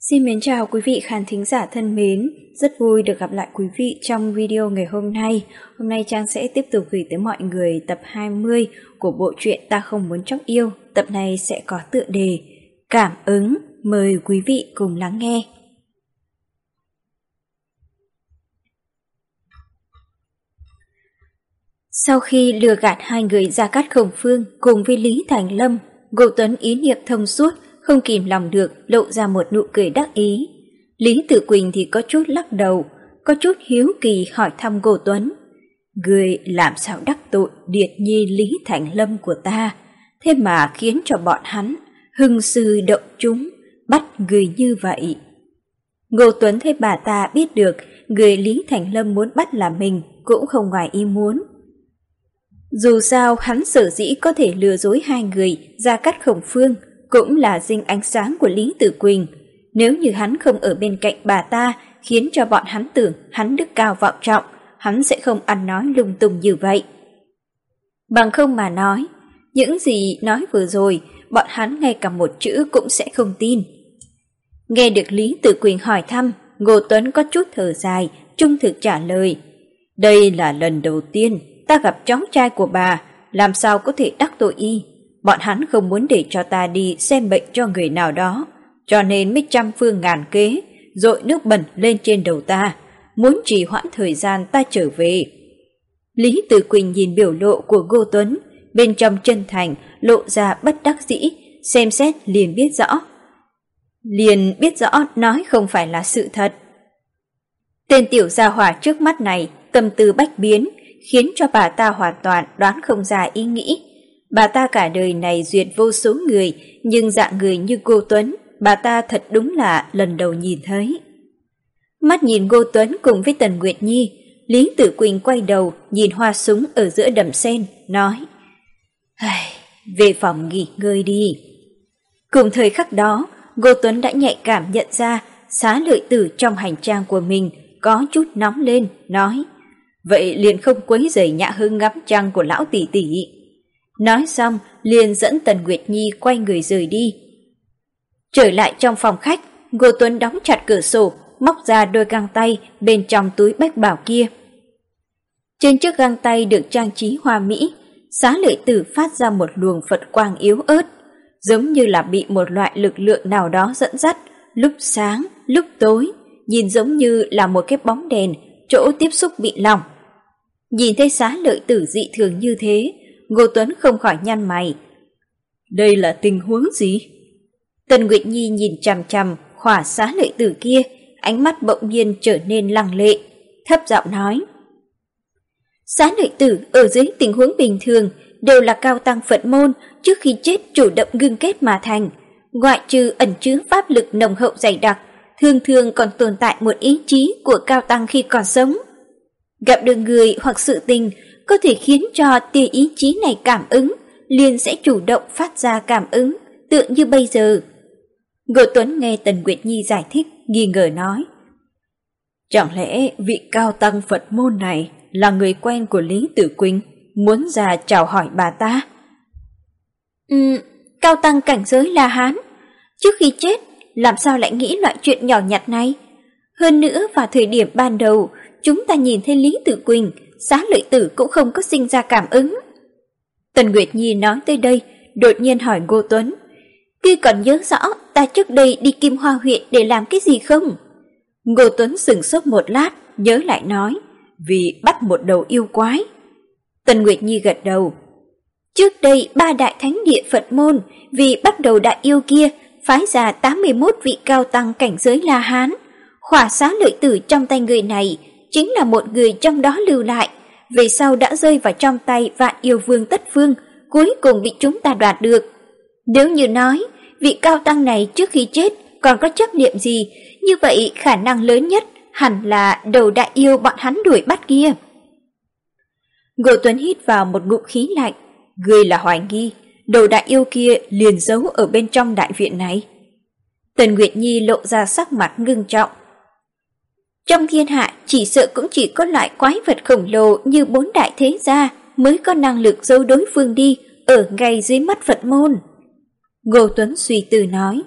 Xin mến chào quý vị khán thính giả thân mến, rất vui được gặp lại quý vị trong video ngày hôm nay. Hôm nay Trang sẽ tiếp tục gửi tới mọi người tập 20 của bộ truyện Ta Không Muốn Chóc Yêu. Tập này sẽ có tựa đề Cảm Ứng, mời quý vị cùng lắng nghe. Sau khi lừa gạt hai người Gia Cát Khổng Phương cùng với Lý Thành Lâm, Ngô Tuấn ý niệm thông suốt, không kìm lòng được lộ ra một nụ cười đắc ý. Lý Tử Quỳnh thì có chút lắc đầu, có chút hiếu kỳ hỏi thăm Ngô Tuấn. Người làm sao đắc tội Điệt Nhi Lý Thành Lâm của ta, thế mà khiến cho bọn hắn hưng sư động chúng, bắt người như vậy. Ngô Tuấn thấy bà ta biết được người Lý Thành Lâm muốn bắt là mình cũng không ngoài ý muốn. Dù sao hắn sở dĩ có thể lừa dối hai người Gia Cát Khổng Phương cũng là dinh ánh sáng của Lý Tử Quỳnh. Nếu như hắn không ở bên cạnh bà ta khiến cho bọn hắn tưởng hắn đức cao vọng trọng, hắn sẽ không ăn nói lung tung như vậy. Bằng không mà nói, những gì nói vừa rồi bọn hắn ngay cả một chữ cũng sẽ không tin. Nghe được Lý Tử Quỳnh hỏi thăm, Ngô Tuấn có chút thở dài, trung thực trả lời. Đây là lần đầu tiên ta gặp cháu trai của bà, làm sao có thể đắc tội y. Bọn hắn không muốn để cho ta đi xem bệnh cho người nào đó, cho nên mới trăm phương ngàn kế, dội nước bẩn lên trên đầu ta, muốn trì hoãn thời gian ta trở về. Lý Tử Quỳnh nhìn biểu lộ của Ngô Tuấn, bên trong chân thành lộ ra bất đắc dĩ, xem xét liền biết rõ nói không phải là sự thật. Tên tiểu gia hỏa trước mắt này tâm tư bách biến, khiến cho bà ta hoàn toàn đoán không ra ý nghĩ. Bà ta cả đời này duyệt vô số người, nhưng dạng người như Ngô Tuấn, bà ta thật đúng là lần đầu nhìn thấy. Mắt nhìn Ngô Tuấn cùng với Tần Nguyệt Nhi, Lý Tử Quỳnh quay đầu nhìn hoa súng ở giữa đầm sen, nói: về phòng nghỉ ngơi đi. Cùng thời khắc đó, Ngô Tuấn đã nhạy cảm nhận ra Xá Lợi Tử trong hành trang của mình có chút nóng lên, nói: vậy liền không quấy rầy nhã hứng ngắm trăng của lão tỷ tỷ. Nói xong liền dẫn Tần Nguyệt Nhi quay người rời đi. Trở lại trong phòng khách, Ngô Tuấn đóng chặt cửa sổ, móc ra đôi găng tay bên trong túi bách bảo kia. Trên chiếc găng tay được trang trí hoa mỹ, Xá Lợi Tử phát ra một luồng Phật quang yếu ớt, giống như là bị một loại lực lượng nào đó dẫn dắt, lúc sáng, lúc tối, nhìn giống như là một cái bóng đèn, chỗ tiếp xúc bị lỏng. Nhìn thấy Xá Lợi Tử dị thường như thế, Ngô Tuấn không khỏi nhăn mày. Đây là tình huống gì? Tần Nguyệt Nhi nhìn chằm chằm khỏa Xá Lợi Tử kia, ánh mắt bỗng nhiên trở nên lăng lệ, thấp giọng nói. Xá Lợi Tử ở dưới tình huống bình thường đều là cao tăng Phật môn trước khi chết chủ động ngưng kết mà thành, ngoại trừ ẩn chứa pháp lực nồng hậu dày đặc, thường thường còn tồn tại một ý chí của cao tăng khi còn sống. Gặp được người hoặc sự tình có thể khiến cho tia ý chí này cảm ứng, liền sẽ chủ động phát ra cảm ứng, tựa như bây giờ. Ngô Tuấn nghe Tần Nguyệt Nhi giải thích, nghi ngờ nói. Chẳng lẽ vị cao tăng Phật môn này là người quen của Lý Tử Quỳnh, muốn ra chào hỏi bà ta? Cao tăng cảnh giới La Hán, trước khi chết làm sao lại nghĩ loại chuyện nhỏ nhặt này? Hơn nữa vào thời điểm ban đầu, chúng ta nhìn thấy Lý Tử Quỳnh, Xá Lợi Tử cũng không có sinh ra cảm ứng. Tần Nguyệt Nhi nói tới đây, đột nhiên hỏi Ngô Tuấn. Ngươi còn nhớ rõ ta trước đây đi Kim Hoa huyện để làm cái gì không? Ngô Tuấn sửng sốt một lát, nhớ lại nói. Vì bắt một đầu yêu quái. Tần Nguyệt Nhi gật đầu. Trước đây 3 đại thánh địa Phật môn vì bắt đầu đại yêu kia phái ra 81 vị cao tăng cảnh giới La Hán. Khỏa Xá Lợi Tử trong tay người này chính là một người trong đó lưu lại, về sau đã rơi vào trong tay Vạn Yêu Vương Tất Phương, cuối cùng bị chúng ta đoạt được. Nếu như nói vị cao tăng này trước khi chết còn có chấp niệm gì, như vậy khả năng lớn nhất hẳn là đầu đại yêu bọn hắn đuổi bắt kia. Ngô Tuấn hít vào một ngụm khí lạnh. Người là hoài nghi đầu đại yêu kia liền giấu ở bên trong đại viện này. Tần Nguyệt Nhi lộ ra sắc mặt ngưng trọng. Trong thiên hạ chỉ sợ cũng chỉ có loại quái vật khổng lồ như 4 đại thế gia mới có năng lực giấu đối phương đi ở ngay dưới mắt Phật môn. Ngô Tuấn suy tư nói.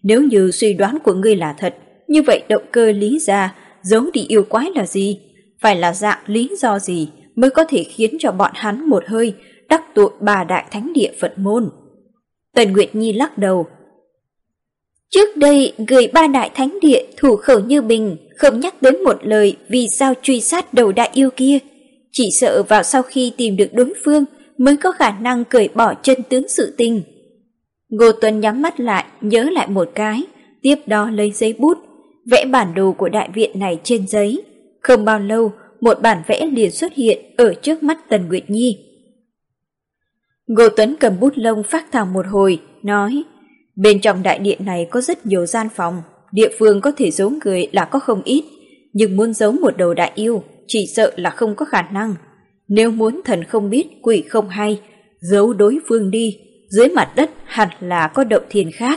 Nếu như suy đoán của ngươi là thật, như vậy động cơ Lý gia giấu đi yêu quái là gì? Phải là dạng lý do gì mới có thể khiến cho bọn hắn một hơi đắc tội bà đại thánh địa Phật môn? Tần Nguyệt Nhi lắc đầu. Trước đây người ba đại thánh địa thủ khẩu như bình, không nhắc tới một lời vì sao truy sát đầu đại yêu kia. Chỉ sợ vào sau khi tìm được đối phương mới có khả năng cởi bỏ chân tướng sự tình. Ngô Tuấn nhắm mắt lại, nhớ lại một cái, tiếp đó lấy giấy bút, vẽ bản đồ của đại viện này trên giấy. Không bao lâu, một bản vẽ liền xuất hiện ở trước mắt Tần Nguyệt Nhi. Ngô Tuấn cầm bút lông phác thảo một hồi, nói, bên trong đại điện này có rất nhiều gian phòng, địa phương có thể giấu người là có không ít, nhưng muốn giấu một đầu đại yêu, chỉ sợ là không có khả năng. Nếu muốn thần không biết, quỷ không hay, giấu đối phương đi, dưới mặt đất hẳn là có động thiên khác.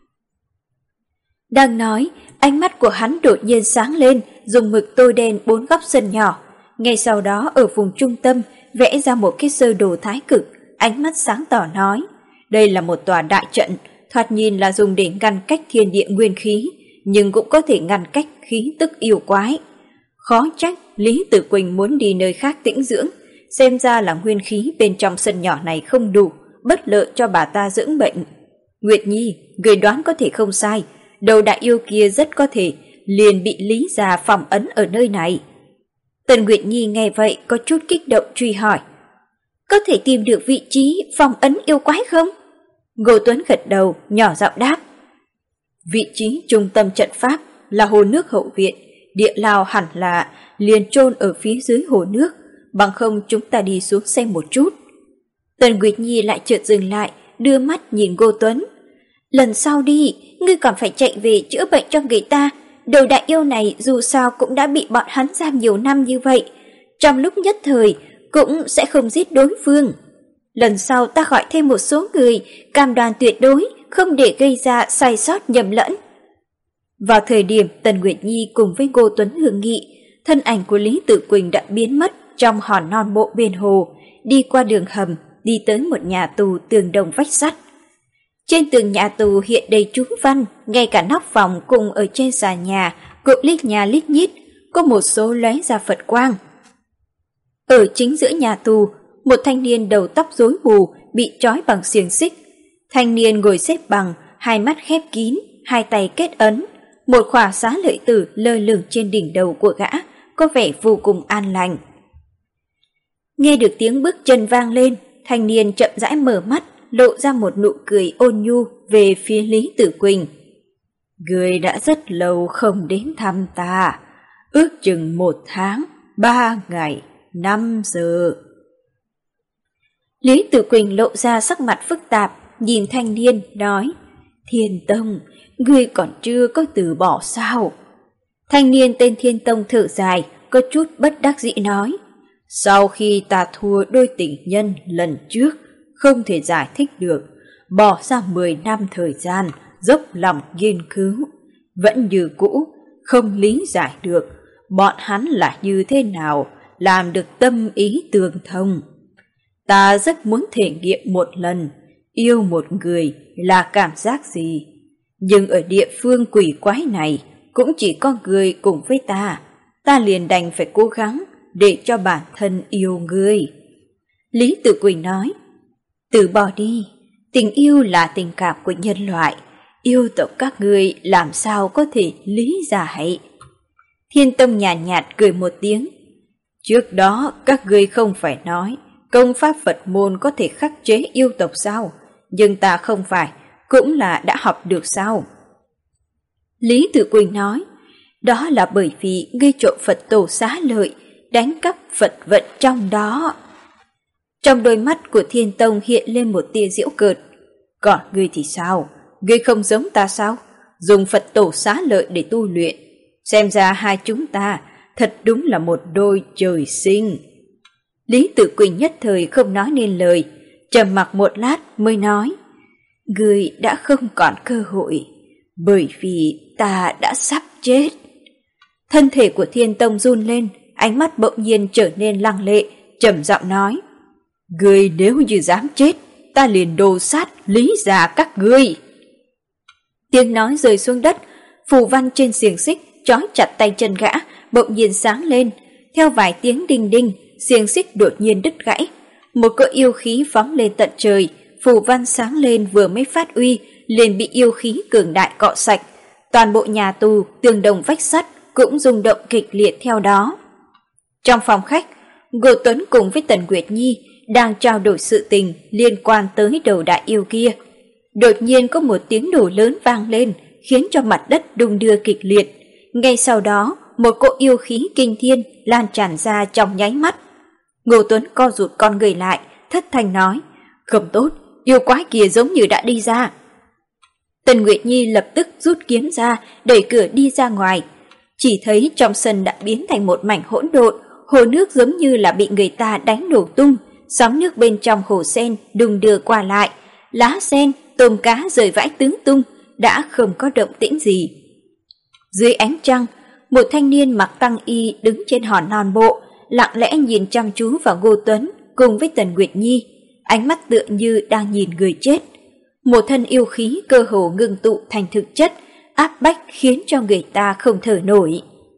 Đang nói, ánh mắt của hắn đột nhiên sáng lên, dùng mực tô đen 4 góc sân nhỏ. Ngay sau đó ở vùng trung tâm vẽ ra một cái sơ đồ thái cực, ánh mắt sáng tỏ nói, đây là một tòa đại trận, thoạt nhìn là dùng để ngăn cách thiên địa nguyên khí, nhưng cũng có thể ngăn cách khí tức yêu quái. Khó trách Lý Tử Quỳnh muốn đi nơi khác tĩnh dưỡng, xem ra là nguyên khí bên trong sân nhỏ này không đủ, bất lợi cho bà ta dưỡng bệnh. Nguyệt Nhi, người đoán có thể không sai, đầu đại yêu kia rất có thể liền bị Lý gia phong ấn ở nơi này. Tần Nguyệt Nhi nghe vậy có chút kích động truy hỏi, có thể tìm được vị trí phong ấn yêu quái không? Ngô Tuấn gật đầu, nhỏ giọng đáp, vị trí trung tâm trận pháp là hồ nước hậu viện, địa lao hẳn là liền chôn ở phía dưới hồ nước, bằng không chúng ta đi xuống xem một chút. Tần Nguyệt Nhi lại chợt dừng lại, đưa mắt nhìn Ngô Tuấn. Lần sau đi, ngươi còn phải chạy về chữa bệnh cho người ta. Đầu đại yêu này dù sao cũng đã bị bọn hắn giam nhiều năm như vậy, trong lúc nhất thời cũng sẽ không giết đối phương. Lần sau ta gọi thêm một số người, cam đoan tuyệt đối không để gây ra sai sót nhầm lẫn. Vào thời điểm Tần Nguyệt Nhi cùng với Ngô Tuấn hương nghị, thân ảnh của Lý Tử Quỳnh đã biến mất trong hòn non bộ bên hồ, đi qua đường hầm, đi tới một nhà tù tường đồng vách sắt. Trên tường nhà tù hiện đầy chú văn, ngay cả nóc phòng cùng ở trên sàn nhà cũng lít nhà lít nhít, có một số lóe ra Phật quang. Ở chính giữa nhà tù, một thanh niên đầu tóc rối bù bị trói bằng xiềng xích. Thanh niên ngồi xếp bằng, hai mắt khép kín, hai tay kết ấn. Một khỏa xá lợi tử lơ lửng trên đỉnh đầu của gã, có vẻ vô cùng an lành. Nghe được tiếng bước chân vang lên, thanh niên chậm rãi mở mắt, lộ ra một nụ cười ôn nhu về phía Lý Tử Quỳnh. Người đã rất lâu không đến thăm ta, ước chừng 1 tháng, 3 ngày, 5 giờ. Lý Tử Quỳnh lộ ra sắc mặt phức tạp, nhìn thanh niên, nói, Thiên Tông, ngươi còn chưa có từ bỏ sao? Thanh niên tên Thiên Tông thở dài, có chút bất đắc dĩ nói, sau khi ta thua đôi tình nhân lần trước, không thể giải thích được, bỏ ra 10 năm thời gian, dốc lòng nghiên cứu, vẫn như cũ, không lý giải được bọn hắn là như thế nào, làm được tâm ý tương thông. Ta rất muốn thể nghiệm một lần, yêu một người là cảm giác gì, nhưng ở địa phương quỷ quái này cũng chỉ có người cùng với ta liền đành phải cố gắng để cho bản thân yêu người. Lý Tử Quỳnh nói, từ bỏ đi, tình yêu là tình cảm của nhân loại, yêu tộc các ngươi làm sao có thể lý giải. Thiên Tông nhàn nhạt cười một tiếng, trước đó các ngươi không phải nói công pháp Phật môn có thể khắc chế yêu tộc sao, nhưng ta không phải, cũng là đã học được sao? Lý Tử Quỳnh nói, đó là bởi vì ngươi trộm Phật tổ xá lợi, đánh cắp Phật vận trong đó. Trong đôi mắt của Thiên Tông hiện lên một tia giễu cợt. Còn ngươi thì sao? Ngươi không giống ta sao? Dùng Phật tổ xá lợi để tu luyện. Xem ra hai chúng ta thật đúng là một đôi trời sinh. Lý Tử Quỳnh nhất thời không nói nên lời, trầm mặc một lát mới nói, ngươi đã không còn cơ hội, bởi vì ta đã sắp chết. Thân thể của Thiên Tông run lên, ánh mắt bỗng nhiên trở nên lăng lệ, trầm giọng nói, ngươi nếu như dám chết, ta liền đồ sát Lý gia các ngươi. Tiếng nói rơi xuống đất, phù văn trên xiềng xích trói chặt tay chân gã bỗng nhiên sáng lên, theo vài tiếng đinh đinh, xiềng xích đột nhiên đứt gãy. Một cỗ yêu khí phóng lên tận trời, phù văn sáng lên vừa mới phát uy, liền bị yêu khí cường đại cọ sạch. Toàn bộ nhà tù, tường đồng vách sắt cũng rung động kịch liệt theo đó. Trong phòng khách, Ngô Tuấn cùng với Tần Nguyệt Nhi đang trao đổi sự tình liên quan tới đầu đại yêu kia. Đột nhiên có một tiếng nổ lớn vang lên, khiến cho mặt đất đung đưa kịch liệt. Ngay sau đó, một cỗ yêu khí kinh thiên lan tràn ra trong nháy mắt. Ngô Tuấn co rụt con người lại, thất thanh nói: "Không tốt, yêu quái kia giống như đã đi ra." Tần Nguyệt Nhi lập tức rút kiếm ra, đẩy cửa đi ra ngoài. Chỉ thấy trong sân đã biến thành một mảnh hỗn độn, hồ nước giống như là bị người ta đánh nổ tung, sóng nước bên trong hồ sen đung đưa qua lại, lá sen, tôm cá rơi vãi tứ tung, đã không có động tĩnh gì. Dưới ánh trăng, một thanh niên mặc tăng y đứng trên hòn non bộ, lặng lẽ nhìn chăm chú vào Ngô Tuấn cùng với Tần Nguyệt Nhi, ánh mắt tựa như đang nhìn người chết. Một thân yêu khí cơ hồ ngưng tụ thành thực chất, áp bách khiến cho người ta không thở nổi.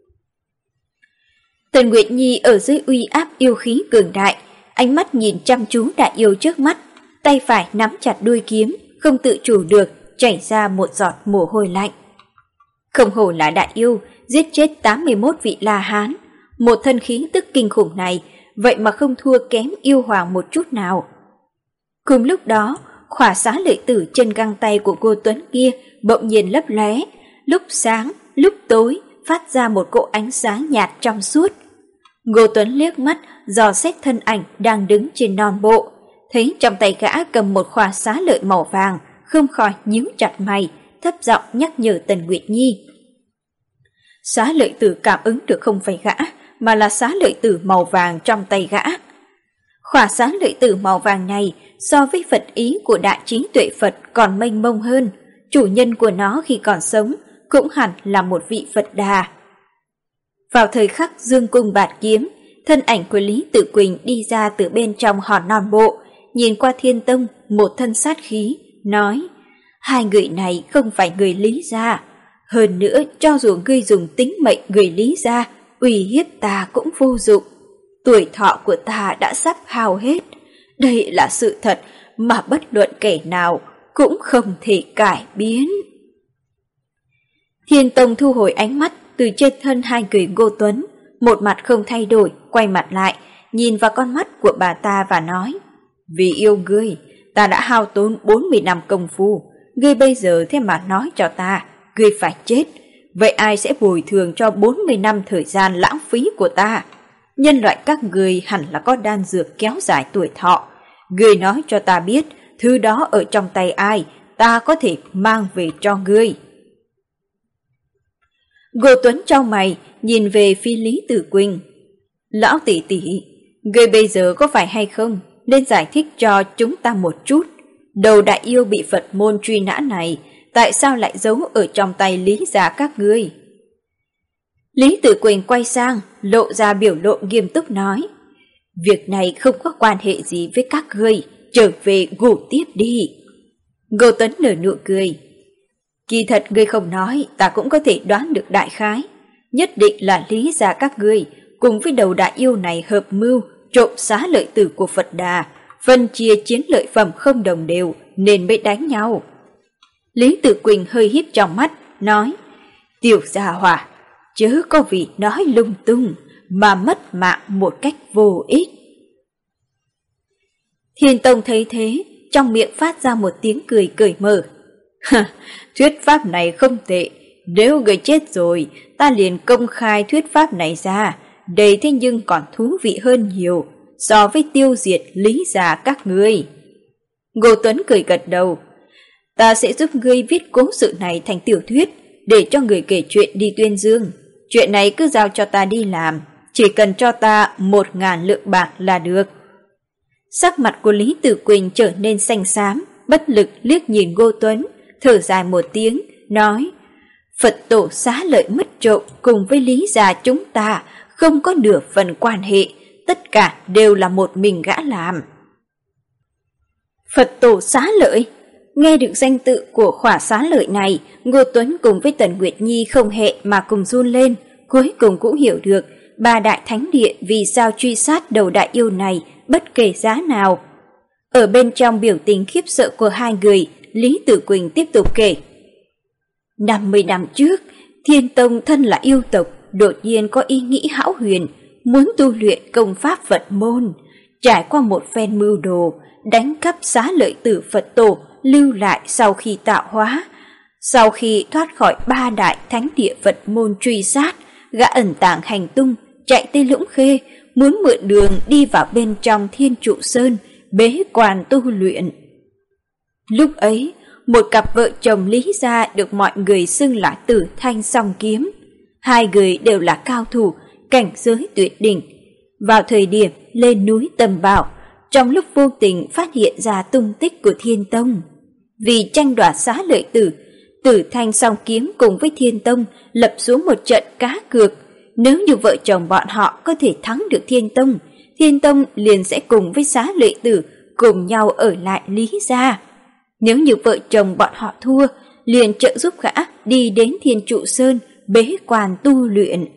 Tần Nguyệt Nhi ở dưới uy áp yêu khí cường đại, ánh mắt nhìn chăm chú đại yêu trước mắt, tay phải nắm chặt đuôi kiếm, không tự chủ được chảy ra một giọt mồ hôi lạnh. Không hổ là đại yêu, giết chết 81 vị La Hán, một thân khí tức kinh khủng này, vậy mà không thua kém yêu hoàng một chút nào. Cùng lúc đó, khỏa xá lợi tử trên găng tay của Ngô Tuấn kia bỗng nhiên lấp lóe, lúc sáng, lúc tối, phát ra một cỗ ánh sáng nhạt trong suốt. Ngô Tuấn liếc mắt, dò xét thân ảnh đang đứng trên non bộ, thấy trong tay gã cầm một khỏa xá lợi màu vàng, không khỏi nhíu chặt mày, thấp giọng nhắc nhở Tần Nguyệt Nhi. Xá lợi tử cảm ứng được không phải gã, mà là xá lợi tử màu vàng trong tay gã. Khỏa xá lợi tử màu vàng này so với Phật ý của đại trí tuệ Phật còn mênh mông hơn, chủ nhân của nó khi còn sống cũng hẳn là một vị Phật Đà. Vào thời khắc dương cung bạt kiếm, thân ảnh của Lý Tử Quỳnh đi ra từ bên trong hòn non bộ, nhìn qua Thiên Tông một thân sát khí, nói: "Hai người này không phải người Lý gia, hơn nữa cho dù ngươi dùng tính mệnh người Lý gia uy hiếp ta cũng vô dụng. Tuổi thọ của ta đã sắp hao hết, đây là sự thật mà bất luận kẻ nào cũng không thể cải biến." Thiên Tông thu hồi ánh mắt từ trên thân hai người Ngô Tuấn, một mặt không thay đổi, quay mặt lại, nhìn vào con mắt của bà ta và nói: "Vì yêu ngươi, ta đã hao tốn 40 năm công phu, ngươi bây giờ thế mà nói cho ta, ngươi phải chết. Vậy ai sẽ bồi thường cho 40 năm thời gian lãng phí của ta? Nhân loại các ngươi hẳn là có đan dược kéo dài tuổi thọ. Ngươi nói cho ta biết, thứ đó ở trong tay ai, ta có thể mang về cho ngươi." Ngô Tuấn chau mày, nhìn về phía Lý Tử Quỳnh. "Lão tỷ tỷ, ngươi bây giờ có phải hay không nên giải thích cho chúng ta một chút. Đầu đại yêu bị Phật môn truy nã này, tại sao lại giấu ở trong tay Lý gia các ngươi?" Lý Tử Quỳnh quay sang, lộ ra biểu lộ nghiêm túc nói: "Việc này không có quan hệ gì với các ngươi, trở về ngủ tiếp đi." Ngô Tuấn nở nụ cười: "Kỳ thật ngươi không nói, ta cũng có thể đoán được đại khái. Nhất định là Lý gia các ngươi cùng với đầu đại yêu này hợp mưu trộm xá lợi tử của Phật Đà, phân chia chiến lợi phẩm không đồng đều nên mới đánh nhau." Lý Tử Quỳnh hơi híp trong mắt, nói: "Tiểu gia hỏa, chớ có vì nói lung tung mà mất mạng một cách vô ích." Thiên Tông thấy thế, trong miệng phát ra một tiếng cười cởi mở. "Thuyết pháp này không tệ, nếu người chết rồi, ta liền công khai thuyết pháp này ra, đây thế nhưng còn thú vị hơn nhiều so với tiêu diệt Lý gia các ngươi." Ngô Tuấn cười gật đầu: "Ta sẽ giúp ngươi viết cố sự này thành tiểu thuyết, để cho người kể chuyện đi tuyên dương. Chuyện này cứ giao cho ta đi làm, chỉ cần cho ta 1.000 lượng bạc là được." Sắc mặt của Lý Tử Quỳnh trở nên xanh xám, bất lực liếc nhìn Ngô Tuấn, thở dài một tiếng, nói: "Phật tổ xá lợi mất trộm cùng với Lý gia chúng ta không có nửa phần quan hệ, tất cả đều là một mình gã làm." "Phật tổ xá lợi?" Nghe được danh tự của khỏa xá lợi này, Ngô Tuấn cùng với Tần Nguyệt Nhi không hẹn mà cùng run lên, cuối cùng cũng hiểu được ba đại thánh địa vì sao truy sát đầu đại yêu này bất kể giá nào. Ở bên trong biểu tình khiếp sợ của hai người, Lý Tử Quỳnh tiếp tục kể. 50 năm trước, Thiên Tông thân là yêu tộc, đột nhiên có ý nghĩ hão huyền, muốn tu luyện công pháp Phật môn. Trải qua một phen mưu đồ, đánh cắp xá lợi tử Phật tổ lưu lại sau khi tạo hóa. Sau khi thoát khỏi ba đại thánh địa Phật môn truy sát, gã ẩn tàng hành tung, chạy tới Lũng Khê, muốn mượn đường đi vào bên trong Thiên Trụ Sơn, bế quan tu luyện. Lúc ấy, một cặp vợ chồng Lý gia được mọi người xưng là Tử Thanh Song Kiếm. Hai người đều là cao thủ, cảnh giới tuyệt đỉnh. Vào thời điểm lên núi Tầm Bảo, trong lúc vô tình phát hiện ra tung tích của Thiên Tông. Vì tranh đoạt xá lợi tử, Tử Thanh Song Kiếm cùng với Thiên Tông lập xuống một trận cá cược. Nếu như vợ chồng bọn họ có thể thắng được Thiên Tông liền sẽ cùng với xá lợi tử cùng nhau ở lại Lý gia. Nếu như vợ chồng bọn họ thua, liền trợ giúp gã đi đến Thiên Trụ Sơn bế quan tu luyện.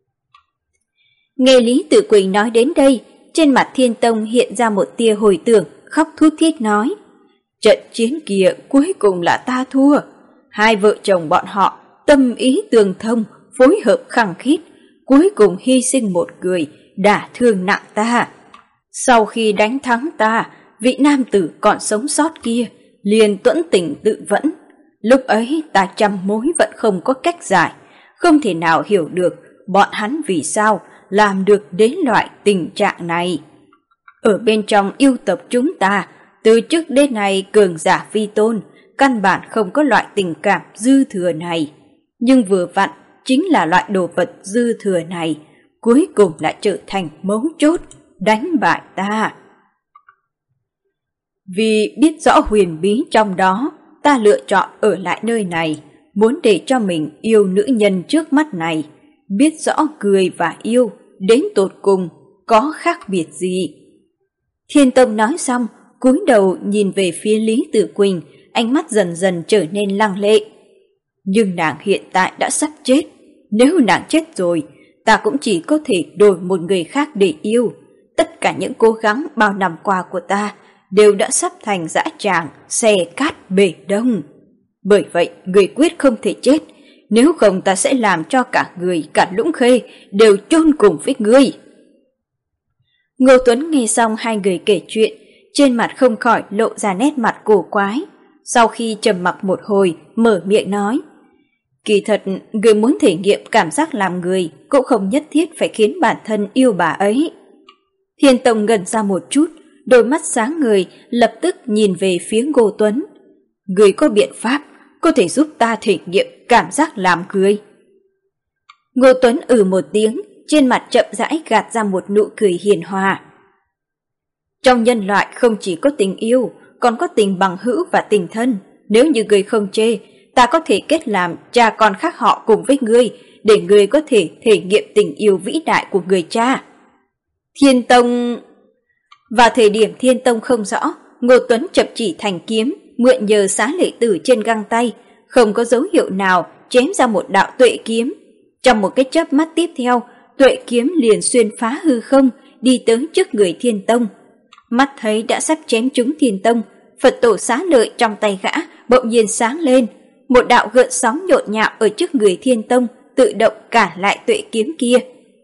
Nghe Lý Tử Quỳnh nói đến đây, trên mặt Thiên Tông hiện ra một tia hồi tưởng, khóc thút thít nói. Trận chiến kia cuối cùng là ta thua. Hai vợ chồng bọn họ tâm ý tương thông, phối hợp khăng khít, cuối cùng hy sinh một người, đả thương nặng ta. Sau khi đánh thắng ta, vị nam tử còn sống sót kia liền tuẫn tình tự vẫn. Lúc ấy ta trăm mối vẫn không có cách giải, không thể nào hiểu được bọn hắn vì sao làm được đến loại tình trạng này. Ở bên trong yêu tộc chúng ta, từ trước đến nay cường giả vi tôn, căn bản không có loại tình cảm dư thừa này. Nhưng vừa vặn chính là loại đồ vật dư thừa này, cuối cùng lại trở thành mấu chốt, đánh bại ta. Vì biết rõ huyền bí trong đó, ta lựa chọn ở lại nơi này, muốn để cho mình yêu nữ nhân trước mắt này, biết rõ cười và yêu đến tột cùng có khác biệt gì. Thiên Tông nói xong, cúi đầu nhìn về phía Lý Tử Quỳnh, ánh mắt dần dần trở nên lăng lệ. Nhưng nàng hiện tại đã sắp chết, nếu nàng chết rồi, ta cũng chỉ có thể đổi một người khác để yêu. Tất cả những cố gắng bao năm qua của ta đều đã sắp thành dã tràng, xe cát bể đông. Bởi vậy, người quyết không thể chết, nếu không ta sẽ làm cho cả người, cả Lũng Khê đều chôn cùng với ngươi. Ngô Tuấn nghe xong hai người kể chuyện, trên mặt không khỏi lộ ra nét mặt cổ quái. Sau khi trầm mặc một hồi, mở miệng nói. Kỳ thật, người muốn thể nghiệm cảm giác làm người cũng không nhất thiết phải khiến bản thân yêu bà ấy. Thiên Tông ngẩn ra một chút, đôi mắt sáng ngời lập tức nhìn về phía Ngô Tuấn. Người có biện pháp có thể giúp ta thể nghiệm cảm giác làm người. Ngô Tuấn một tiếng, trên mặt chậm rãi gạt ra một nụ cười hiền hòa. Trong nhân loại không chỉ có tình yêu, còn có tình bằng hữu và tình thân. Nếu như người không chê, ta có thể kết làm cha con khác họ cùng với ngươi, để ngươi có thể thể nghiệm tình yêu vĩ đại của người cha. Thiên Tông... Vào thời điểm Thiên Tông không rõ, Ngô Tuấn chập chỉ thành kiếm, mượn nhờ xá lợi tử trên găng tay, không có dấu hiệu nào chém ra một đạo tuệ kiếm. Trong một cái chớp mắt tiếp theo, tuệ kiếm liền xuyên phá hư không, đi tới trước người Thiên Tông. Mắt thấy đã sắp chém trúng Thiên Tông, Phật tổ xá lợi trong tay gã bỗng nhiên sáng lên, một đạo gợn sóng nhộn nhạo ở trước người Thiên Tông tự động cản lại tuệ kiếm kia.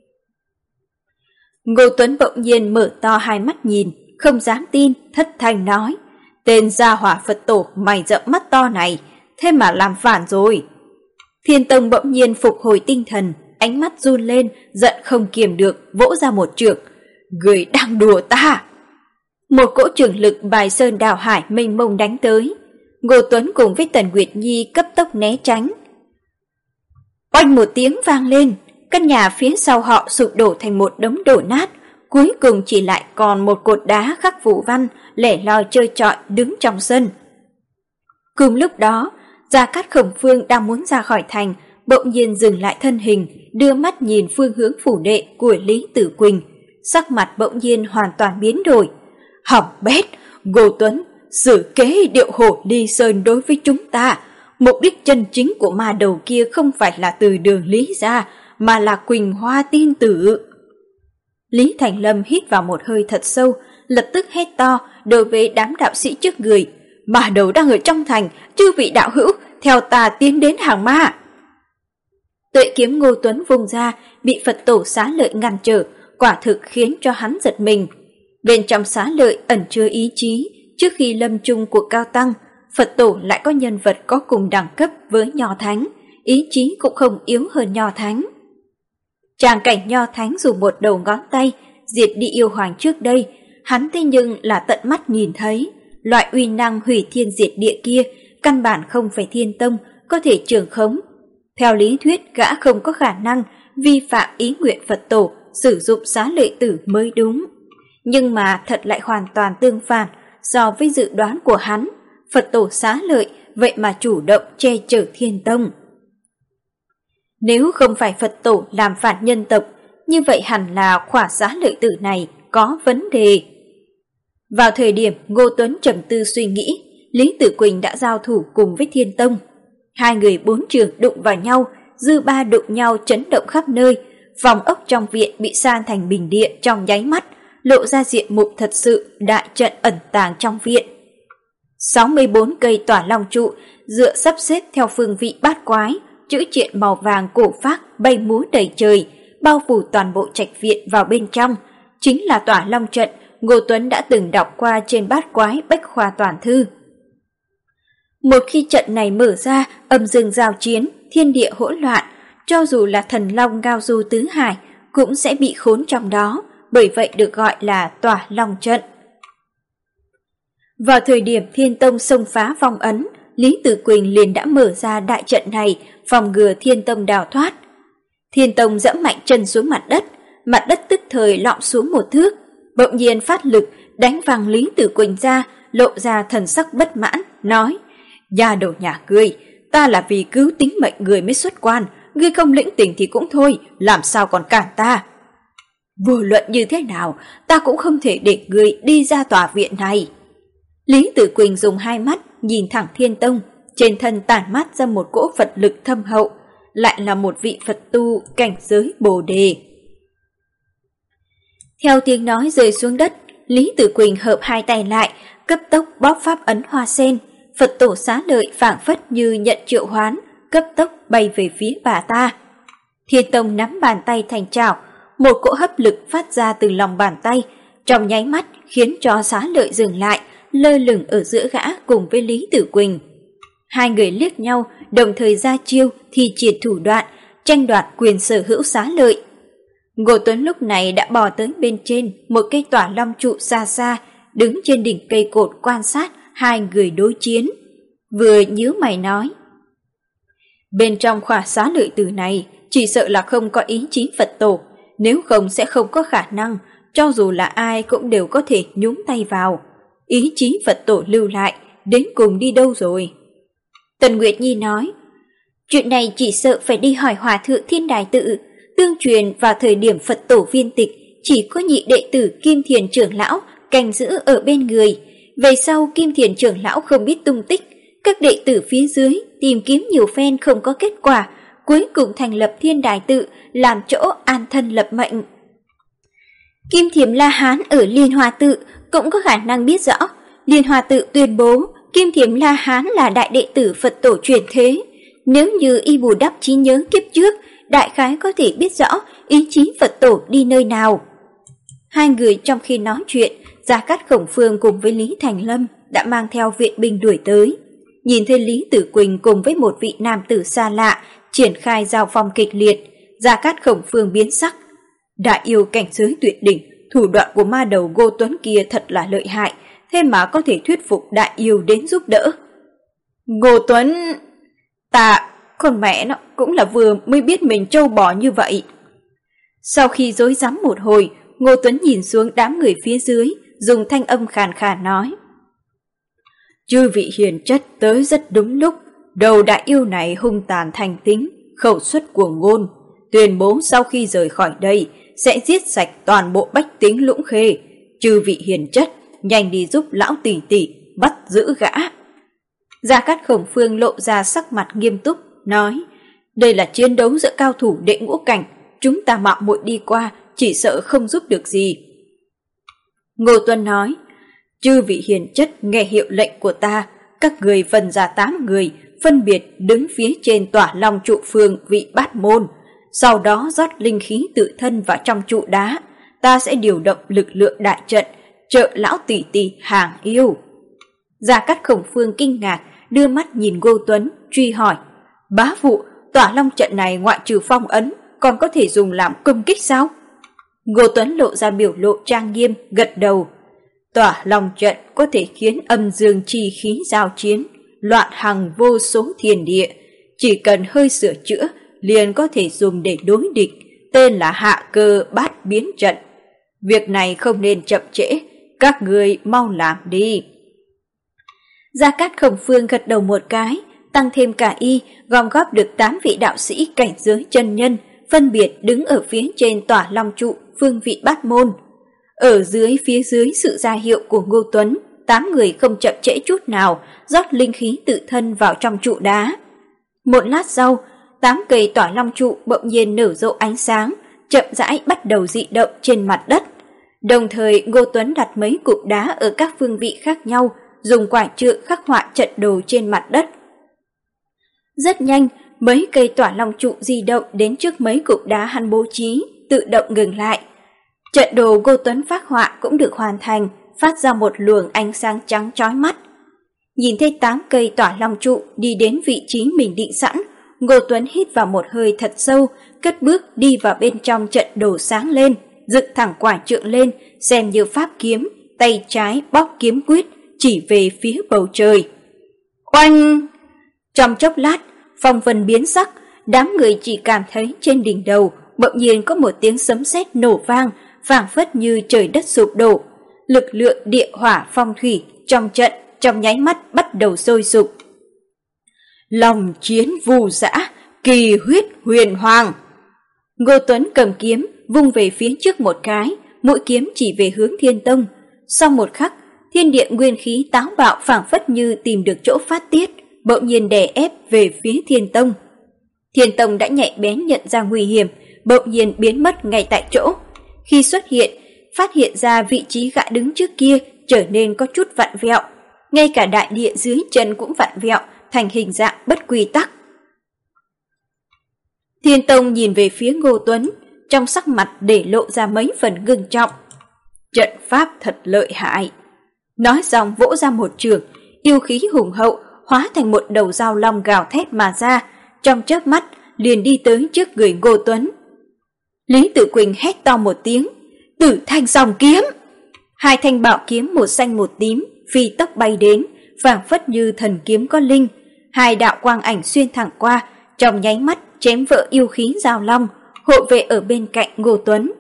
Ngô Tuấn bỗng nhiên mở to hai mắt nhìn, không dám tin, thất thanh nói. Tên gia hỏa Phật tổ mày rậm mắt to này, thế mà làm phản rồi. Thiên Tông bỗng nhiên phục hồi tinh thần, ánh mắt run lên, giận không kiềm được, vỗ ra một chưởng. Người đang đùa ta. Một cỗ trường lực bài sơn đào hải mênh mông đánh tới. Ngô Tuấn cùng với Tần Nguyệt Nhi cấp tốc né tránh. Oanh một tiếng vang lên, căn nhà phía sau họ sụp đổ thành một đống đổ nát, cuối cùng chỉ lại còn một cột đá khắc phù văn lẻ loi trơ trọi đứng trong sân. Cùng lúc đó, Gia Cát Khổng Phương đang muốn ra khỏi thành, bỗng nhiên dừng lại thân hình, đưa mắt nhìn phương hướng phủ đệ của Lý Tử Quỳnh, sắc mặt bỗng nhiên hoàn toàn biến đổi. Hỏng bét, Ngô Tuấn, Sử kế điệu hổ ly sơn đối với chúng ta. Mục đích chân chính của ma đầu kia không phải là từ Đường Lý ra, mà là Quỳnh Hoa tiên tử. Lý Thành Lâm hít vào một hơi thật sâu, lập tức hét to đối với đám đạo sĩ trước người. Ma đầu đang ở trong thành, chư vị đạo hữu, theo ta tiến đến hàng ma. Tuệ kiếm Ngô Tuấn vung ra, bị Phật tổ Xá Lợi ngăn trở, quả thực khiến cho hắn giật mình. Bên trong Xá Lợi ẩn chứa ý chí, trước khi lâm chung của Cao Tăng, Phật tổ lại có nhân vật có cùng đẳng cấp với Nho Thánh, ý chí cũng không yếu hơn Nho Thánh. Tràng cảnh Nho Thánh dùng một đầu ngón tay diệt đi yêu hoàng trước đây, hắn thế nhưng là tận mắt nhìn thấy, loại uy năng hủy thiên diệt địa kia căn bản không phải Thiên Tông có thể trường khống. Theo lý thuyết gã không có khả năng vi phạm ý nguyện Phật tổ sử dụng Xá Lợi tử mới đúng. Nhưng mà thật lại hoàn toàn tương phản so với dự đoán của hắn, Phật tổ Xá Lợi vậy mà chủ động che chở Thiên Tông. Nếu không phải Phật tổ làm phản nhân tộc, như vậy hẳn là khỏa Xá Lợi tử này có vấn đề. Vào thời điểm Ngô Tuấn trầm tư suy nghĩ, Lý Tử Quỳnh đã giao thủ cùng với Thiên Tông. Hai người bốn trường đụng vào nhau, dư ba đụng nhau chấn động khắp nơi, phòng ốc trong viện bị san thành bình địa trong nháy mắt, lộ ra diện mục thật sự đại trận ẩn tàng trong viện. 64 cây tỏa long trụ dựa sắp xếp theo phương vị bát quái, chữ triện màu vàng cổ phác bay múa đầy trời, bao phủ toàn bộ trạch viện vào bên trong, chính là tỏa long trận Ngô Tuấn đã từng đọc qua trên bát quái bách khoa toàn thư. Một khi trận này mở ra, âm dương giao chiến, thiên địa hỗn loạn, cho dù là thần long ngao du tứ hải cũng sẽ bị khốn trong đó, bởi vậy được gọi là tỏa long trận. Vào thời điểm Thiên Tông xông phá phong ấn, Lý Tử Quỳnh liền đã mở ra đại trận này phòng ngừa Thiên Tông đào thoát. Thiên Tông dẫm mạnh chân xuống mặt đất tức thời lọm xuống một thước, bỗng nhiên phát lực đánh văng Lý Tử Quỳnh ra, lộ ra thần sắc bất mãn, nói: "Nhà đầu nhà ngươi, ta là vì cứu tính mệnh người mới xuất quan, ngươi không lĩnh tình thì cũng thôi, làm sao còn cản ta? Vô luận như thế nào, ta cũng không thể để ngươi đi ra tòa viện này." Lý Tử Quỳnh dùng hai mắt nhìn thẳng Thiên Tông, trên thân tản mát ra một cỗ Phật lực thâm hậu, lại là một vị Phật tu cảnh giới Bồ đề. Theo tiếng nói rơi xuống đất, Lý Tử Quỳnh hợp hai tay lại, cấp tốc bóp pháp ấn hoa sen. Phật tổ Xá Lợi phảng phất như nhận triệu hoán, cấp tốc bay về phía bà ta. Thiên Tông nắm bàn tay thành chảo, một cỗ hấp lực phát ra từ lòng bàn tay, trong nháy mắt khiến cho Xá Lợi dừng lại, lơ lửng ở giữa gã cùng với Lý Tử Quỳnh. Hai người liếc nhau, đồng thời ra chiêu, thi triển thủ đoạn, tranh đoạt quyền sở hữu Xá Lợi. Ngô Tuấn lúc này đã bò tới bên trên một cây tỏa long trụ xa xa, đứng trên đỉnh cây cột quan sát hai người đối chiến. Vừa nhíu mày nói: "Bên trong khỏa Xá Lợi tử này chỉ sợ là không có ý chí Phật tổ, nếu không sẽ không có khả năng, cho dù là ai cũng đều có thể nhúng tay vào. Ý chí Phật tổ lưu lại, đến cùng đi đâu rồi?" Tần Nguyệt Nhi nói: "Chuyện này chỉ sợ phải đi hỏi Hòa thượng Thiên Đài Tự. Tương truyền vào thời điểm Phật tổ viên tịch, chỉ có nhị đệ tử Kim Thiền trưởng lão canh giữ ở bên người. Về sau Kim Thiền trưởng lão không biết tung tích, các đệ tử phía dưới tìm kiếm nhiều phen không có kết quả, cuối cùng thành lập Thiên Đài Tự làm chỗ an thân lập mệnh. Kim Thiểm La Hán ở Liên Hoa Tự cũng có khả năng biết rõ. Liên Hoa Tự tuyên bố Kim Thiểm La Hán là đại đệ tử Phật tổ truyền thế. Nếu như y bù đắp trí nhớ kiếp trước, đại khái có thể biết rõ ý chí Phật tổ đi nơi nào." Hai người trong khi nói chuyện, Gia Cát Khổng Phương cùng với Lý Thành Lâm đã mang theo viện binh đuổi tới. Nhìn thấy Lý Tử Quỳnh cùng với một vị nam tử xa lạ triển khai giao phong kịch liệt, Gia Cát Khổng Phương biến sắc. Đại yêu cảnh giới tuyệt đỉnh, thủ đoạn của ma đầu Ngô Tuấn kia thật là lợi hại, thế mà có thể thuyết phục đại yêu đến giúp đỡ. Ngô Tuấn... con mẹ nó cũng là vừa mới biết mình trâu bò như vậy. Sau khi rối rắm một hồi, Ngô Tuấn nhìn xuống đám người phía dưới, dùng thanh âm khàn khàn nói: "Chư vị hiền chất tới rất đúng lúc, đầu đại yêu này hung tàn thành tính, khẩu xuất cuồng ngôn, tuyên bố sau khi rời khỏi đây sẽ giết sạch toàn bộ bách tính Lũng Khê. Chư vị hiền chất, nhanh đi giúp lão tỷ tỷ bắt giữ gã. Gia Cát Khổng Phương lộ ra sắc mặt nghiêm túc, nói, đây là chiến đấu giữa cao thủ đệ ngũ cảnh, chúng ta mạo muội đi qua, chỉ sợ không giúp được gì. Ngô Tuấn nói, chư vị hiền chất nghe hiệu lệnh của ta, các người phân ra 8 người, phân biệt đứng phía trên tỏa long trụ phương vị bát môn, sau đó rót linh khí tự thân vào trong trụ đá, ta sẽ điều động lực lượng đại trận, trợ lão tỷ tỷ hàng yêu. Gia Cát Khổng Phương kinh ngạc, đưa mắt nhìn Ngô Tuấn, truy hỏi, bá phụ, tỏa long trận này ngoại trừ phong ấn, còn có thể dùng làm công kích sao? Ngô Tuấn lộ ra biểu lộ trang nghiêm, gật đầu. Tỏa long trận có thể khiến âm dương chi khí giao chiến, loạn hằng vô số thiên địa, chỉ cần hơi sửa chữa liền có thể dùng để đối địch, tên là Hạ Cơ Bát Biến trận. Việc này không nên chậm trễ, các người mau làm đi. Gia Cát Khổng Phương gật đầu một cái, tăng thêm cả y, gom góp được 8 vị đạo sĩ cảnh giới chân nhân, phân biệt đứng ở phía trên tỏa long trụ phương vị bát môn. Ở phía dưới sự ra hiệu của Ngô Tuấn, 8 người không chậm trễ chút nào, rót linh khí tự thân vào trong trụ đá. Một lát sau, 8 cây tỏa long trụ bỗng nhiên nở rộ ánh sáng, chậm rãi bắt đầu dị động trên mặt đất. Đồng thời Ngô Tuấn đặt mấy cục đá ở các phương vị khác nhau, dùng quải trượng khắc họa trận đồ trên mặt đất. Rất nhanh, mấy cây tỏa long trụ di động đến trước mấy cục đá hắn bố trí, tự động ngừng lại. Trận đồ Ngô Tuấn phác họa cũng được hoàn thành, phát ra một luồng ánh sáng trắng chói mắt. Nhìn thấy 8 cây tỏa long trụ đi đến vị trí mình định sẵn, Ngô Tuấn hít vào một hơi thật sâu, cất bước đi vào bên trong trận đồ sáng lên, dựng thẳng quải trượng lên, xem như pháp kiếm, tay trái bóp kiếm quyết, chỉ về phía bầu trời. Oanh! Trong chốc lát, phong vân biến sắc, đám người chỉ cảm thấy trên đỉnh đầu bỗng nhiên có một tiếng sấm sét nổ vang, phảng phất như trời đất sụp đổ. Lực lượng địa hỏa phong thủy trong trận trong nháy mắt bắt đầu sôi sục. Lòng chiến vu dã, kỳ huyết huyền hoàng. Ngô Tuấn cầm kiếm vung về phía trước một cái, mũi kiếm chỉ về hướng Thiên Tông. Sau một khắc, thiên địa nguyên khí táo bạo phảng phất như tìm được chỗ phát tiết, bỗng nhiên đè ép về phía Thiên Tông. Thiên Tông đã nhạy bén nhận ra nguy hiểm, bỗng nhiên biến mất ngay tại chỗ. Khi xuất hiện, phát hiện ra vị trí gã đứng trước kia trở nên có chút vặn vẹo, ngay cả đại địa dưới chân cũng vặn vẹo thành hình dạng bất quy tắc. Thiên Tông nhìn về phía Ngô Tuấn, trong sắc mặt để lộ ra mấy phần ngưng trọng. Trận pháp thật lợi hại. Nói xong vỗ ra một chưởng, yêu khí hùng hậu hóa thành một đầu dao long gào thét mà ra, trong chớp mắt liền đi tới trước người Ngô Tuấn. Lý Tử Quỳnh hét to một tiếng, Tử Thanh Song Kiếm. 2 thanh bảo kiếm một xanh một tím phi tốc bay đến, phảng phất như thần kiếm có linh. 2 đạo quang ảnh xuyên thẳng qua, trong nháy mắt chém vỡ yêu khí dao long, hộ vệ ở bên cạnh Ngô Tuấn.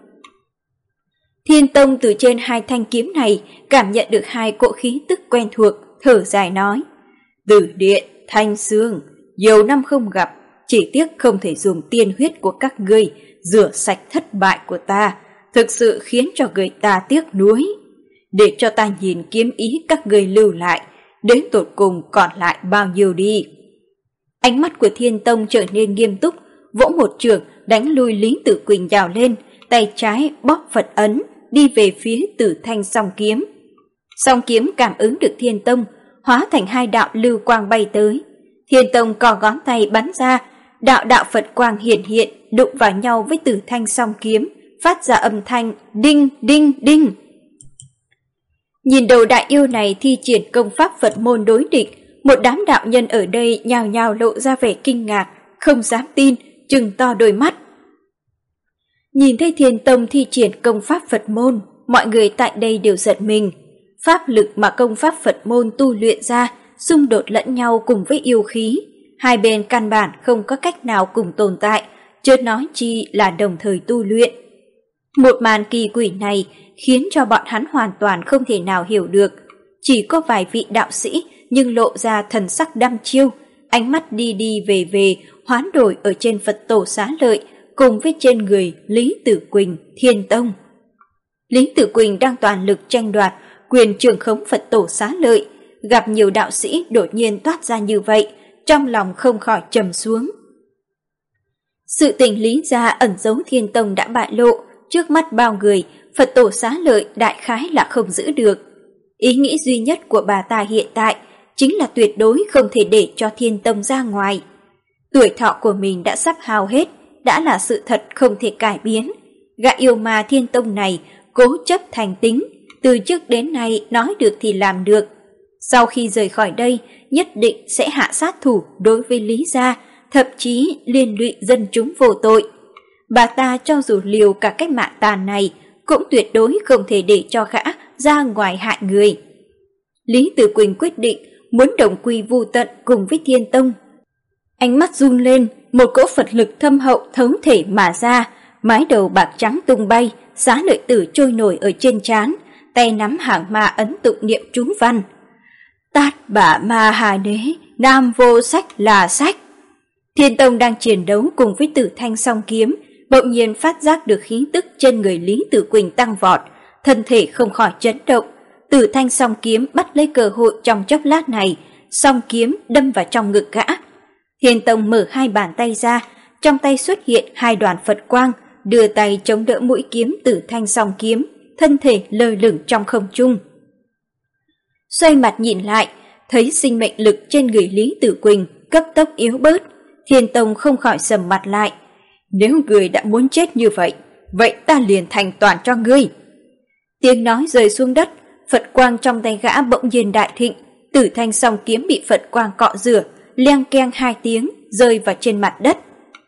Thiên Tông từ trên 2 thanh kiếm này cảm nhận được 2 cỗ khí tức quen thuộc, thở dài nói, Tử Điện, Thanh Sương, nhiều năm không gặp, chỉ tiếc không thể dùng tiên huyết của các ngươi rửa sạch thất bại của ta, thực sự khiến cho người ta tiếc nuối. Để cho ta nhìn kiếm ý các ngươi lưu lại, đến tột cùng còn lại bao nhiêu đi. Ánh mắt của Thiên Tông trở nên nghiêm túc, vỗ một chưởng đánh lui Lý Tử Quỳnh nhào lên, tay trái bóp Phật ấn, đi về phía Tử Thanh Song Kiếm. Song kiếm cảm ứng được Thiên Tông, hóa thành 2 đạo lưu quang bay tới. Thiên Tông cò ngón tay bắn ra, đạo đạo Phật quang hiển hiện, đụng vào nhau với Tử Thanh Song Kiếm, phát ra âm thanh đinh đinh đinh. Nhìn đầu đại yêu này thi triển công pháp Phật môn đối địch, một đám đạo nhân ở đây nhào nhào lộ ra vẻ kinh ngạc, không dám tin, trừng to đôi mắt. Nhìn thấy Thiên Tông thi triển công pháp Phật môn, mọi người tại đây đều giật mình. Pháp lực mà công pháp Phật môn tu luyện ra xung đột lẫn nhau cùng với yêu khí, hai bên căn bản không có cách nào cùng tồn tại, chớ nói chi là đồng thời tu luyện. Một màn kỳ quỷ này khiến cho bọn hắn hoàn toàn không thể nào hiểu được. Chỉ có vài vị đạo sĩ nhưng lộ ra thần sắc đăm chiêu, ánh mắt đi đi về hoán đổi ở trên Phật tổ Xá Lợi cùng với trên người Lý Tử Quỳnh, Thiên Tông. Lý Tử Quỳnh đang toàn lực tranh đoạt quyền trưởng khống Phật tổ Xá Lợi, gặp nhiều đạo sĩ đột nhiên toát ra như vậy, trong lòng không khỏi trầm xuống. Sự tình Lý gia ẩn giấu Thiên Tông đã bại lộ, trước mắt bao người, Phật tổ xá lợi đại khái là không giữ được. Ý nghĩ duy nhất của bà ta hiện tại chính là tuyệt đối không thể để cho Thiên Tông ra ngoài. Tuổi thọ của mình đã sắp hao hết, đã là sự thật không thể cải biến. Gã yêu ma Thiên Tông này cố chấp thành tính, từ trước đến nay nói được thì làm được. Sau khi rời khỏi đây, nhất định sẽ hạ sát thủ đối với Lý gia, thậm chí liên lụy dân chúng vô tội. Bà ta cho dù liều cả cách mạng tàn này, cũng tuyệt đối không thể để cho gã ra ngoài hại người. Lý Tử Quỳnh quyết định muốn đồng quy vu tận cùng với Thiên Tông. Ánh mắt run lên, một cỗ Phật lực thâm hậu thấu thể mà ra, mái đầu bạc trắng tung bay, xá lợi tử trôi nổi ở trên trán, tay nắm hàng ma ấn tụng niệm chú văn. Tát Bả Ma Hà Đế, Nam Vô Sách là sách. Thiên Tông đang chiến đấu cùng với Tử Thanh song kiếm, bỗng nhiên phát giác được khí tức trên người Lý Tử Quỳnh tăng vọt, thân thể không khỏi chấn động. Tử Thanh song kiếm bắt lấy cơ hội trong chốc lát này, song kiếm đâm vào trong ngực gã. Thiên Tông mở hai bàn tay ra, trong tay xuất hiện hai đoàn Phật quang, đưa tay chống đỡ mũi kiếm Tử Thanh song kiếm, thân thể lơ lửng trong không trung. Xoay mặt nhìn lại, thấy sinh mệnh lực trên người Lý Tử Quỳnh cấp tốc yếu bớt, Thiên Tông không khỏi sầm mặt lại. Nếu ngươi đã muốn chết như vậy, vậy ta liền thành toàn cho ngươi. Tiếng nói rơi xuống đất, Phật quang trong tay gã bỗng nhiên đại thịnh, Tử Thanh song kiếm bị Phật quang cọ rửa, leng keng hai tiếng rơi vào trên mặt đất.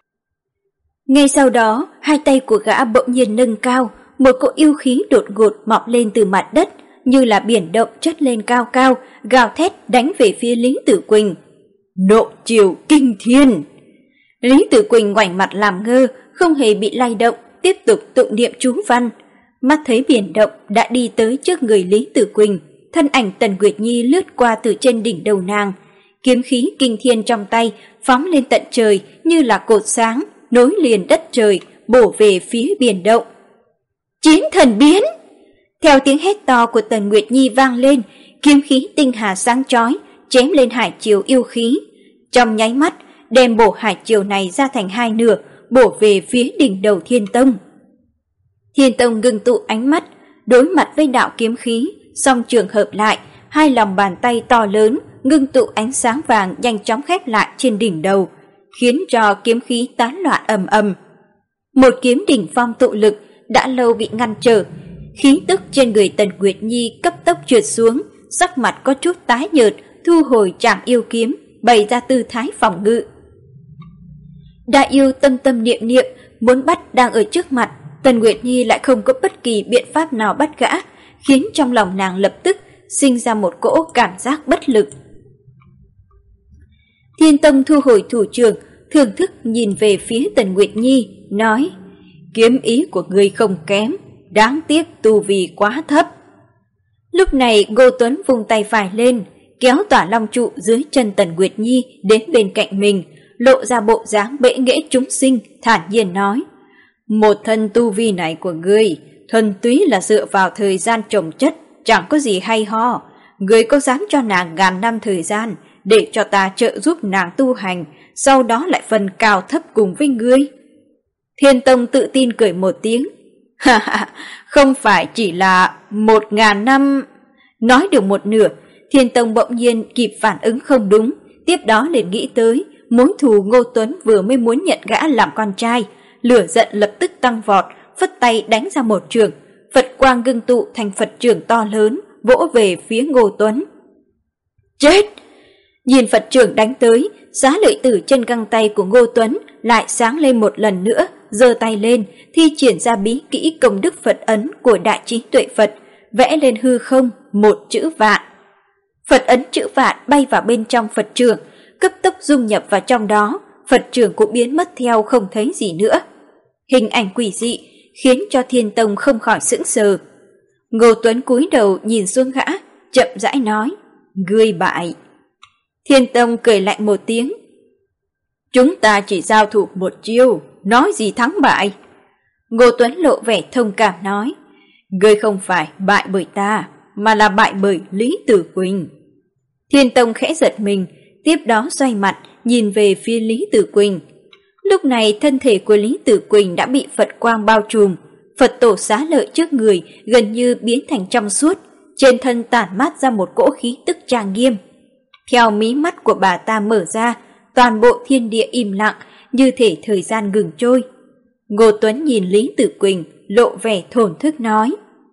Ngay sau đó, hai tay của gã bỗng nhiên nâng cao, một cỗ yêu khí đột ngột mọc lên từ mặt đất, như là biển động chất lên cao cao, gào thét đánh về phía Lý Tử Quỳnh. Nộ triều kinh thiên! Lý Tử Quỳnh ngoảnh mặt làm ngơ, không hề bị lay động, tiếp tục tụng niệm chú văn. Mắt thấy biển động đã đi tới trước người Lý Tử Quỳnh, thân ảnh Tần Nguyệt Nhi lướt qua từ trên đỉnh đầu nàng. Kiếm khí kinh thiên trong tay phóng lên tận trời như là cột sáng, nối liền đất trời, bổ về phía biển động. Chiến thần biến! Theo tiếng hét to của Tần Nguyệt Nhi vang lên, kiếm khí tinh hà sáng chói chém lên hải triều yêu khí. Trong nháy mắt, đem bổ hải triều này ra thành hai nửa, bổ về phía đỉnh đầu Thiên Tông. Thiên Tông ngưng tụ ánh mắt, đối mặt với đạo kiếm khí, song trường hợp lại, hai lòng bàn tay to lớn ngưng tụ ánh sáng vàng nhanh chóng khép lại trên đỉnh đầu, khiến cho kiếm khí tán loạn ầm ầm. Một kiếm đỉnh phong tụ lực đã lâu bị ngăn trở, khí tức trên người Tần Nguyệt Nhi cấp tốc trượt xuống, sắc mặt có chút tái nhợt, thu hồi trảm yêu kiếm, bày ra tư thái phòng ngự. Đại yêu tâm tâm niệm niệm muốn bắt đang ở trước mặt, Tần Nguyệt Nhi lại không có bất kỳ biện pháp nào bắt gã, khiến trong lòng nàng lập tức sinh ra một cỗ cảm giác bất lực. Thiên Tông thu hồi thủ trưởng, thưởng thức nhìn về phía Tần Nguyệt Nhi, nói: kiếm ý của ngươi không kém, đáng tiếc tu vi quá thấp. Lúc này Ngô Tuấn vung tay phải lên, kéo tỏa long trụ dưới chân Tần Nguyệt Nhi đến bên cạnh mình, lộ ra bộ dáng bệ nghệ chúng sinh, thản nhiên nói: một thân tu vi này của ngươi, thuần túy là dựa vào thời gian trồng chất, chẳng có gì hay ho. Ngươi có dám cho nàng ngàn năm thời gian để cho ta trợ giúp nàng tu hành, sau đó lại phân cao thấp cùng với ngươi? Thiên Tông tự tin cười một tiếng: ha ha, không phải chỉ là 1000 năm. Nói được một nửa, Thiên Tông bỗng nhiên kịp phản ứng không đúng, tiếp đó liền nghĩ tới mối thù Ngô Tuấn vừa mới muốn nhận gã làm con trai, lửa giận lập tức tăng vọt, phất tay đánh ra một chưởng, Phật quang ngưng tụ thành Phật chưởng to lớn, vỗ về phía Ngô Tuấn. Chết! Nhìn Phật chưởng đánh tới, giá lợi tử trên găng tay của Ngô Tuấn lại sáng lên một lần nữa, giơ tay lên, thi triển ra bí kỹ công đức Phật ấn của Đại Trí Tuệ Phật, vẽ lên hư không một chữ vạn. Phật ấn chữ vạn bay vào bên trong Phật chưởng, cấp tốc dung nhập vào trong đó, Phật chưởng cũng biến mất theo không thấy gì nữa. Hình ảnh quỷ dị khiến cho Thiên Tông không khỏi sững sờ. Ngô Tuấn cúi đầu nhìn xuống gã, chậm rãi nói: ngươi bại. Thiên Tông cười lạnh một tiếng: chúng ta chỉ giao thủ một chiêu, nói gì thắng bại. Ngô Tuấn lộ vẻ thông cảm nói: ngươi không phải bại bởi ta, mà là bại bởi Lý Tử Quỳnh. Thiên Tông khẽ giật mình, tiếp đó xoay mặt nhìn về phía Lý Tử Quỳnh. Lúc này thân thể của Lý Tử Quỳnh đã bị Phật quang bao trùm, Phật tổ xá lợi trước người gần như biến thành trong suốt, trên thân tản mát ra một cỗ khí tức trang nghiêm. Theo mí mắt của bà ta mở ra, toàn bộ thiên địa im lặng, như thể thời gian ngừng trôi. Ngô Tuấn nhìn Lý Tử Quỳnh, lộ vẻ thổn thức nói: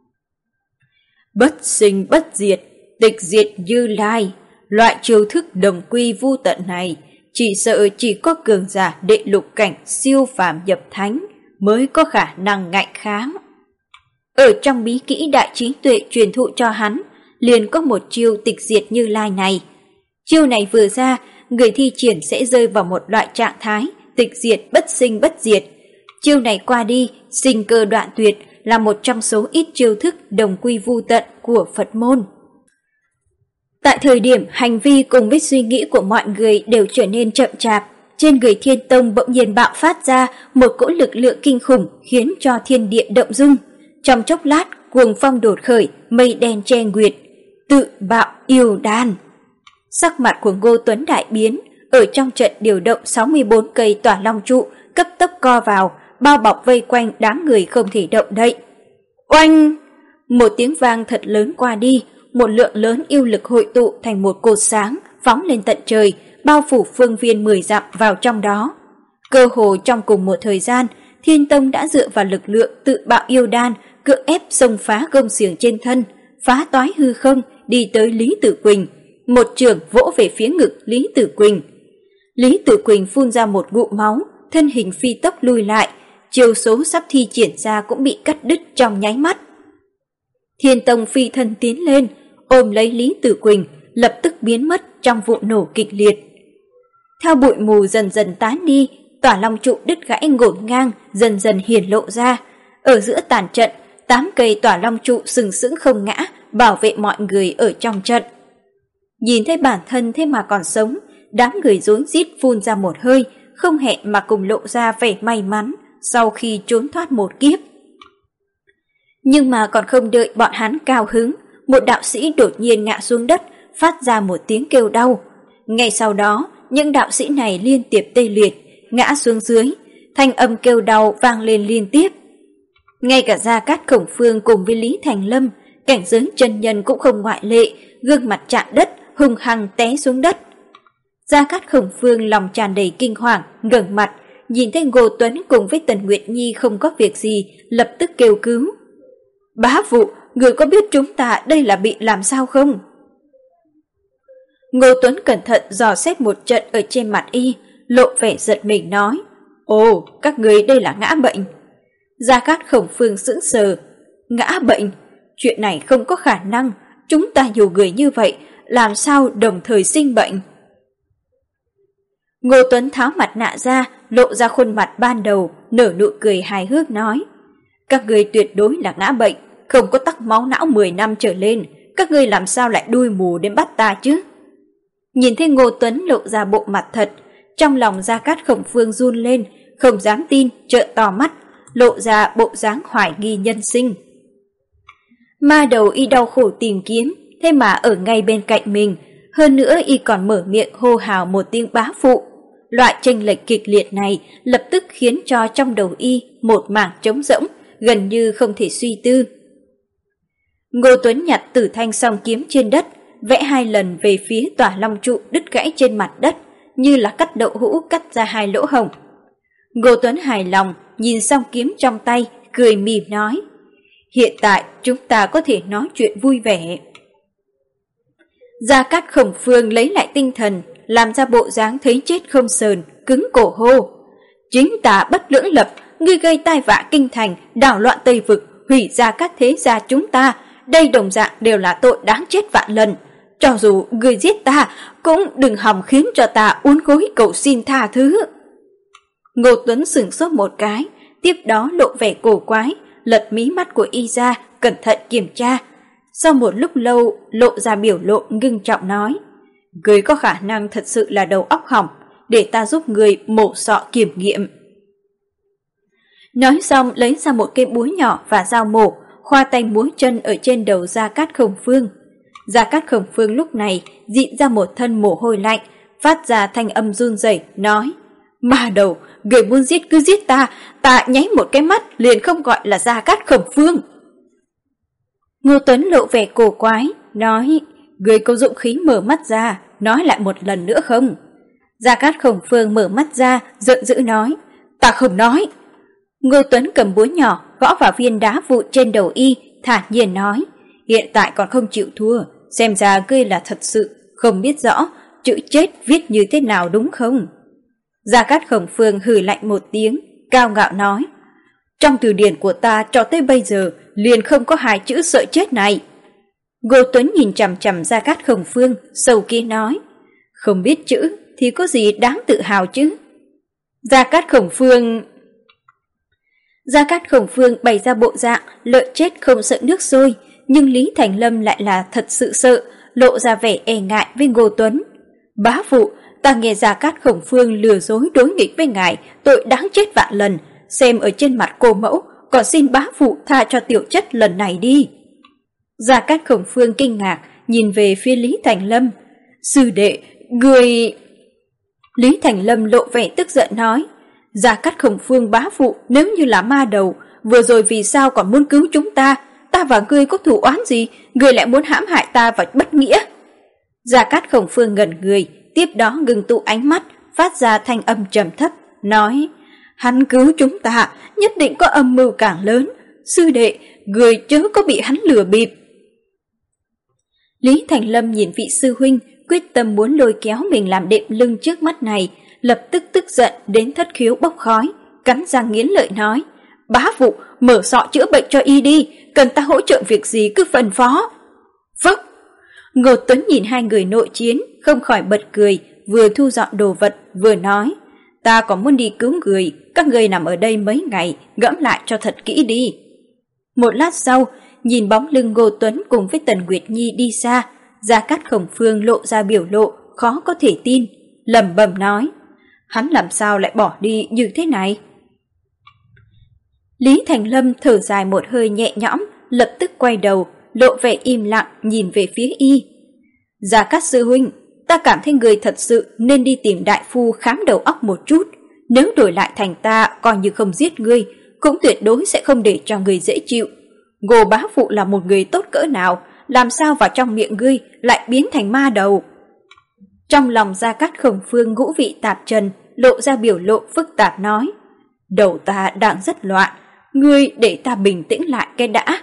Bất sinh bất diệt, tịch diệt Như Lai, loại chiêu thức đồng quy vu tận này, chỉ sợ chỉ có cường giả đệ lục cảnh siêu phàm nhập thánh mới có khả năng ngạnh kháng. Ở trong bí kỹ đại trí tuệ truyền thụ cho hắn, liền có một chiêu tịch diệt Như Lai này. Chiêu này vừa ra, người thi triển sẽ rơi vào một loại trạng thái tịch diệt bất sinh bất diệt. Chiêu này qua đi, sinh cơ đoạn tuyệt, là một trong số ít chiêu thức đồng quy vu tận của Phật môn. Tại thời điểm hành vi cùng với suy nghĩ của mọi người đều trở nên chậm chạp, trên người Thiên Tông bỗng nhiên bạo phát ra một cỗ lực lượng kinh khủng khiến cho thiên địa động dung. Trong chốc lát, cuồng phong đột khởi, mây đen che nguyệt, tự bạo yêu đan. Sắc mặt của Ngô Tuấn đại biến, ở trong trận điều động 64 cây tỏa long trụ cấp tốc co vào, bao bọc vây quanh đám người không thể động đậy. Oanh! Một tiếng vang thật lớn qua đi, một lượng lớn yêu lực hội tụ thành một cột sáng phóng lên tận trời, bao phủ phương viên 10 dặm vào trong đó. Cơ hồ trong cùng một thời gian, Thiên Tông đã dựa vào lực lượng tự bạo yêu đan, cưỡng ép xông phá gông xiềng trên thân, phá toái hư không, đi tới Lý Tử Quỳnh, một chưởng vỗ về phía ngực Lý Tử Quỳnh. Lý Tử Quỳnh phun ra một ngụm máu, thân hình phi tốc lùi lại, chiêu số sắp thi triển ra cũng bị cắt đứt trong nháy mắt. Thiên Tông phi thân tiến lên, ôm lấy Lý Tử Quỳnh, lập tức biến mất trong vụ nổ kịch liệt. Theo bụi mù dần dần tán đi, tỏa long trụ đứt gãy ngổn ngang dần dần hiển lộ ra. Ở giữa tàn trận, 8 cây tỏa long trụ sừng sững không ngã, bảo vệ mọi người ở trong trận. Nhìn thấy bản thân thế mà còn sống, đám người rối rít phun ra một hơi, không hẹn mà cùng lộ ra vẻ may mắn sau khi trốn thoát một kiếp. Nhưng mà còn không đợi bọn hắn cao hứng, một đạo sĩ đột nhiên ngã xuống đất, phát ra một tiếng kêu đau. Ngay sau đó, những đạo sĩ này liên tiếp tê liệt, ngã xuống dưới, thanh âm kêu đau vang lên liên tiếp. Ngay cả Gia Cát Khổng Phương cùng với Lý Thành Lâm, cảnh giới chân nhân cũng không ngoại lệ, gương mặt chạm đất, hung hăng té xuống đất. Gia Cát Khổng Phương lòng tràn đầy kinh hoàng, ngẩng mặt, nhìn thấy Ngô Tuấn cùng với Tần Nguyệt Nhi không có việc gì, lập tức kêu cứu. Bá phụ, người có biết chúng ta đây là bị làm sao không? Ngô Tuấn cẩn thận dò xét một trận ở trên mặt y, lộ vẻ giật mình nói: Ồ, các người đây là ngã bệnh. Gia Cát Khổng Phương sững sờ. Ngã bệnh? Chuyện này không có khả năng, chúng ta nhiều người như vậy, làm sao đồng thời sinh bệnh? Ngô Tuấn tháo mặt nạ ra, lộ ra khuôn mặt ban đầu, nở nụ cười hài hước nói: Các người tuyệt đối là ngã bệnh, không có tắc máu não 10 năm trở lên, các ngươi làm sao lại đuôi mù đến bắt ta chứ? Nhìn thấy Ngô Tuấn lộ ra bộ mặt thật, trong lòng Gia Cát Khổng Phương run lên, không dám tin, trợn to mắt, lộ ra bộ dáng hoài nghi nhân sinh. Ma đầu y đau khổ tìm kiếm, thế mà ở ngay bên cạnh mình, hơn nữa y còn mở miệng hô hào một tiếng bá phụ. Loại chênh lệch kịch liệt này lập tức khiến cho trong đầu y một mảng trống rỗng, gần như không thể suy tư. Ngô Tuấn nhặt Tử Thanh song kiếm trên đất, vẽ 2 lần về phía tỏa long trụ đứt gãy trên mặt đất, như là cắt đậu hũ cắt ra 2 lỗ hổng. Ngô Tuấn hài lòng nhìn song kiếm trong tay, cười mỉm nói: Hiện tại chúng ta có thể nói chuyện vui vẻ. Gia Cát Khổng Phương lấy lại tinh thần, làm ra bộ dáng thấy chết không sờn, cứng cổ hô: Chính ta Bất Lưỡng Lập, ngươi gây tai vạ kinh thành, đảo loạn Tây Vực, hủy ra các thế gia chúng ta, đây đồng dạng đều là tội đáng chết vạn lần. Cho dù ngươi giết ta, cũng đừng hòng khiến cho ta uốn gối cầu xin tha thứ. Ngô Tuấn sửng sốt một cái, tiếp đó lộ vẻ cổ quái, lật mí mắt của y ra, cẩn thận kiểm tra. Sau một lúc lâu, lộ ra biểu lộ ngưng trọng nói: Ngươi có khả năng thật sự là đầu óc hỏng, để ta giúp ngươi mổ sọ kiểm nghiệm. Nói xong lấy ra một cây búa nhỏ và dao mổ, khoa tay múa chân ở trên đầu Gia Cát Khổng Phương. Gia Cát Khổng Phương lúc này dịn ra một thân mồ hôi lạnh, phát ra thanh âm run rẩy nói: "Ma đầu, người muốn giết cứ giết ta, ta nháy một cái mắt liền không gọi là Gia Cát Khổng Phương." Ngô Tuấn lộ vẻ cổ quái, nói: "Người có dũng khí mở mắt ra, nói lại một lần nữa không?" Gia Cát Khổng Phương mở mắt ra, giận dữ nói: "Ta không nói." Ngô Tuấn cầm búa nhỏ gõ vào viên đá vụn trên đầu y, thản nhiên nói: "Hiện tại còn không chịu thua, xem ra ngươi là thật sự không biết rõ chữ chết viết như thế nào đúng không?" Gia Cát Khổng Phương hừ lạnh một tiếng, cao ngạo nói: "Trong từ điển của ta cho tới bây giờ liền không có hai chữ sợ chết này." Ngô Tuấn nhìn chằm chằm Gia Cát Khổng Phương, sầu kia nói: "Không biết chữ thì có gì đáng tự hào chứ?" Gia Cát Khổng Phương bày ra bộ dạng lợn chết không sợ nước sôi, nhưng Lý Thành Lâm lại là thật sự sợ, lộ ra vẻ e ngại với Ngô Tuấn. "Bá phụ, ta nghe Gia Cát Khổng Phương lừa dối đối nghịch với ngài, tội đáng chết vạn lần, xem ở trên mặt cô mẫu, còn xin bá phụ tha cho tiểu chất lần này đi." Gia Cát Khổng Phương kinh ngạc nhìn về phía Lý Thành Lâm. "Sư đệ, người..." Lý Thành Lâm lộ vẻ tức giận nói: "Gia Cát Khổng Phương bá phụ nếu như là ma đầu, vừa rồi vì sao còn muốn cứu chúng ta? Ta và ngươi có thù oán gì, ngươi lại muốn hãm hại ta và bất nghĩa?" Gia Cát Khổng Phương ngẩn người, tiếp đó ngừng tụ ánh mắt, phát ra thanh âm trầm thấp, nói: "Hắn cứu chúng ta, nhất định có âm mưu càng lớn. Sư đệ, người chớ có bị hắn lừa bịp." Lý Thành Lâm nhìn vị sư huynh quyết tâm muốn lôi kéo mình làm đệm lưng trước mắt này, lập tức tức giận đến thất khiếu bốc khói, cắn răng nghiến lợi nói: "Bá phụ, mở sọ chữa bệnh cho y đi, cần ta hỗ trợ việc gì cứ phân phó." Phốc! Ngô Tuấn nhìn hai người nội chiến, không khỏi bật cười, vừa thu dọn đồ vật, vừa nói: "Ta còn muốn đi cứu người, các người nằm ở đây mấy ngày, ngẫm lại cho thật kỹ đi." Một lát sau, nhìn bóng lưng Ngô Tuấn cùng với Tần Nguyệt Nhi đi xa, Gia Cát Khổng Phương lộ ra biểu lộ khó có thể tin, lẩm bẩm nói: "Hắn làm sao lại bỏ đi như thế này?" Lý Thành Lâm thở dài một hơi nhẹ nhõm, lập tức quay đầu, lộ vẻ im lặng nhìn về phía y. "Gia Cát sư huynh, ta cảm thấy người thật sự nên đi tìm đại phu khám đầu óc một chút, nếu đổi lại thành ta coi như không giết ngươi, cũng tuyệt đối sẽ không để cho người dễ chịu. Ngô bá phụ là một người tốt cỡ nào, làm sao vào trong miệng ngươi lại biến thành ma đầu?" Trong lòng Gia Cát Khổng Phương ngũ vị tạp trần, lộ ra biểu lộ phức tạp nói: "Đầu ta đang rất loạn, ngươi để ta bình tĩnh lại cái đã."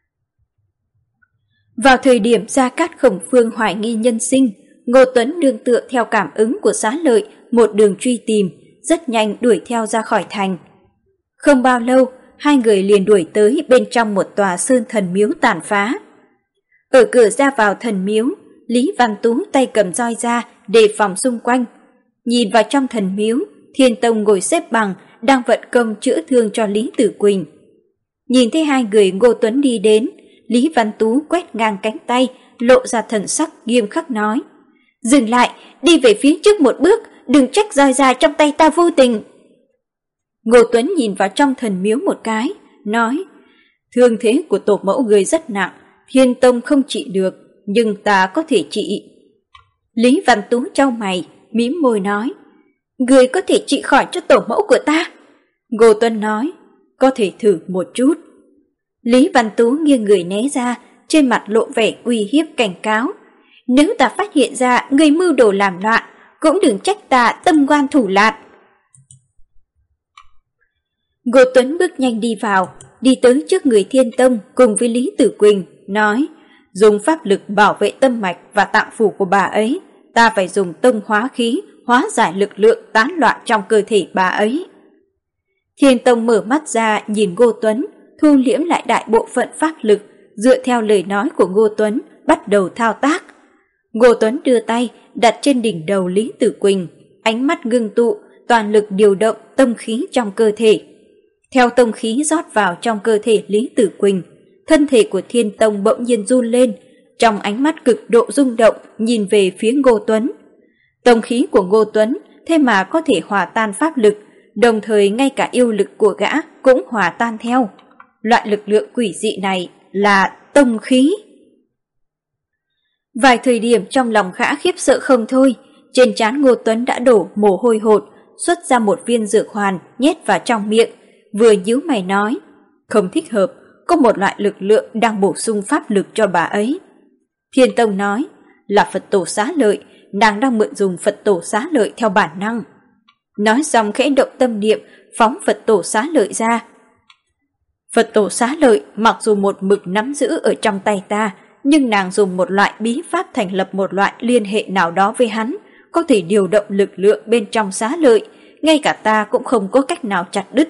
Vào thời điểm Gia Cát Khổng Phương hoài nghi nhân sinh, Ngô Tuấn nương tựa theo cảm ứng của Xá Lợi một đường truy tìm, rất nhanh đuổi theo ra khỏi thành. Không bao lâu, hai người liền đuổi tới bên trong một tòa sơn thần miếu tàn phá. Ở cửa ra vào thần miếu, Lý Văn Tú tay cầm roi ra đề phòng xung quanh. Nhìn vào trong thần miếu, Thiên Tông ngồi xếp bằng đang vận công chữa thương cho Lý Tử Quỳnh. Nhìn thấy hai người Ngô Tuấn đi đến, Lý Văn Tú quét ngang cánh tay, lộ ra thần sắc nghiêm khắc nói: "Dừng lại, đi về phía trước một bước, đừng trách roi ra trong tay ta vô tình." Ngô Tuấn nhìn vào trong thần miếu một cái, nói: "Thương thế của tổ mẫu người rất nặng, Thiên Tông không trị được, nhưng ta có thể trị." Lý Văn Tú chau mày, mím môi nói: "Người có thể trị khỏi cho tổ mẫu của ta?" Ngô Tuấn nói: "Có thể thử một chút." Lý Văn Tú nghiêng người né ra, trên mặt lộ vẻ uy hiếp cảnh cáo: "Nếu ta phát hiện ra người mưu đồ làm loạn, cũng đừng trách ta tâm ngoan thủ lạt." Ngô Tuấn bước nhanh đi vào, đi tới trước người Thiên Tông cùng với Lý Tử Quỳnh, nói: "Dùng pháp lực bảo vệ tâm mạch và tạng phủ của bà ấy, ta phải dùng tông hóa khí hóa giải lực lượng tán loạn trong cơ thể bà ấy." Thiên Tông mở mắt ra nhìn Ngô Tuấn, thu liễm lại đại bộ phận pháp lực, dựa theo lời nói của Ngô Tuấn bắt đầu thao tác. Ngô Tuấn đưa tay đặt trên đỉnh đầu Lý Tử Quỳnh, ánh mắt ngưng tụ, toàn lực điều động tông khí trong cơ thể. Theo tông khí rót vào trong cơ thể Lý Tử Quỳnh, thân thể của Thiên Tông bỗng nhiên run lên, trong ánh mắt cực độ rung động nhìn về phía Ngô Tuấn. Tông khí của Ngô Tuấn thế mà có thể hòa tan pháp lực, đồng thời ngay cả yêu lực của gã cũng hòa tan theo. Loại lực lượng quỷ dị này là tông khí. Vài thời điểm trong lòng gã khiếp sợ không thôi, trên trán Ngô Tuấn đã đổ mồ hôi hột, xuất ra một viên dược hoàn nhét vào trong miệng, vừa nhíu mày nói, không thích hợp, có một loại lực lượng đang bổ sung pháp lực cho bà ấy. Thiên Tông nói, là Phật tổ xá lợi, nàng đang mượn dùng Phật tổ xá lợi theo bản năng. Nói xong khẽ động tâm niệm, phóng Phật tổ xá lợi ra. Phật tổ xá lợi mặc dù một mực nắm giữ ở trong tay ta, nhưng nàng dùng một loại bí pháp thành lập một loại liên hệ nào đó với hắn, có thể điều động lực lượng bên trong xá lợi, ngay cả ta cũng không có cách nào chặt đứt.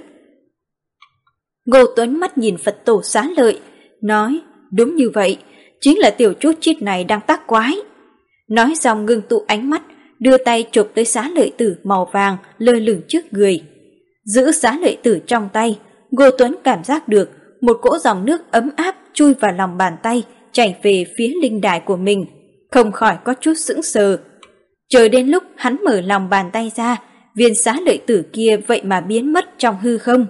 Ngô Tuấn mắt nhìn Phật tổ xá lợi, nói, đúng như vậy, chính là tiểu chút chít này đang tác quái. Nói xong ngưng tụ ánh mắt, đưa tay chụp tới xá lợi tử màu vàng lơ lửng trước người. Giữ xá lợi tử trong tay, Ngô Tuấn cảm giác được một cỗ dòng nước ấm áp chui vào lòng bàn tay, chảy về phía linh đài của mình, không khỏi có chút sững sờ. Chờ đến lúc hắn mở lòng bàn tay ra, viên xá lợi tử kia vậy mà biến mất trong hư không.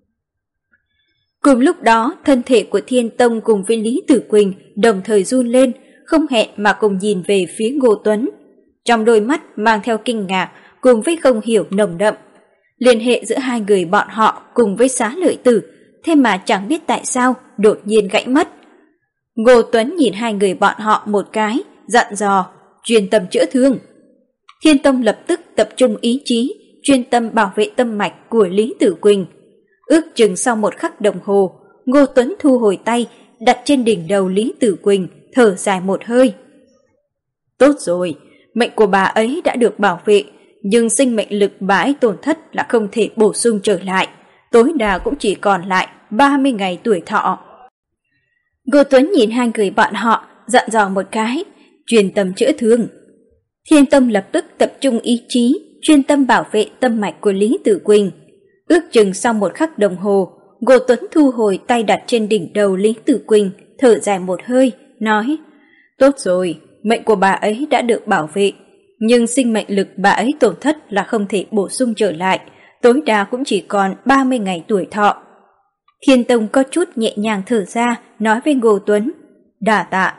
Cùng lúc đó, thân thể của Thiên Tông cùng với Lý Tử Quỳnh đồng thời run lên, không hẹn mà cùng nhìn về phía Ngô Tuấn. Trong đôi mắt mang theo kinh ngạc cùng với không hiểu nồng đậm. Liên hệ giữa hai người bọn họ cùng với xá lợi tử, thế mà chẳng biết tại sao đột nhiên gãy mất. Ngô Tuấn nhìn hai người bọn họ một cái, dặn dò, chuyên tâm chữa thương. Thiên Tông lập tức tập trung ý chí, chuyên tâm bảo vệ tâm mạch của Lý Tử Quỳnh. Ước chừng sau một khắc đồng hồ, Ngô Tuấn thu hồi tay, đặt trên đỉnh đầu Lý Tử Quỳnh, thở dài một hơi. Tốt rồi, mệnh của bà ấy đã được bảo vệ, nhưng sinh mệnh lực bà ấy tổn thất là không thể bổ sung trở lại, tối đa cũng chỉ còn lại 30 ngày tuổi thọ. Ngô Tuấn nhìn hai người bọn họ, dặn dò một cái, chuyên tâm chữa thương. Thiên Tông lập tức tập trung ý chí, chuyên tâm bảo vệ tâm mạch của Lý Tử Quỳnh. Ước chừng sau một khắc đồng hồ, Ngô Tuấn thu hồi tay đặt trên đỉnh đầu Lý Tử Quỳnh, thở dài một hơi, nói, tốt rồi, mệnh của bà ấy đã được bảo vệ, nhưng sinh mệnh lực bà ấy tổn thất là không thể bổ sung trở lại, tối đa cũng chỉ còn 30 ngày tuổi thọ. Thiên Tông có chút nhẹ nhàng thở ra, nói với Ngô Tuấn, đà tạ.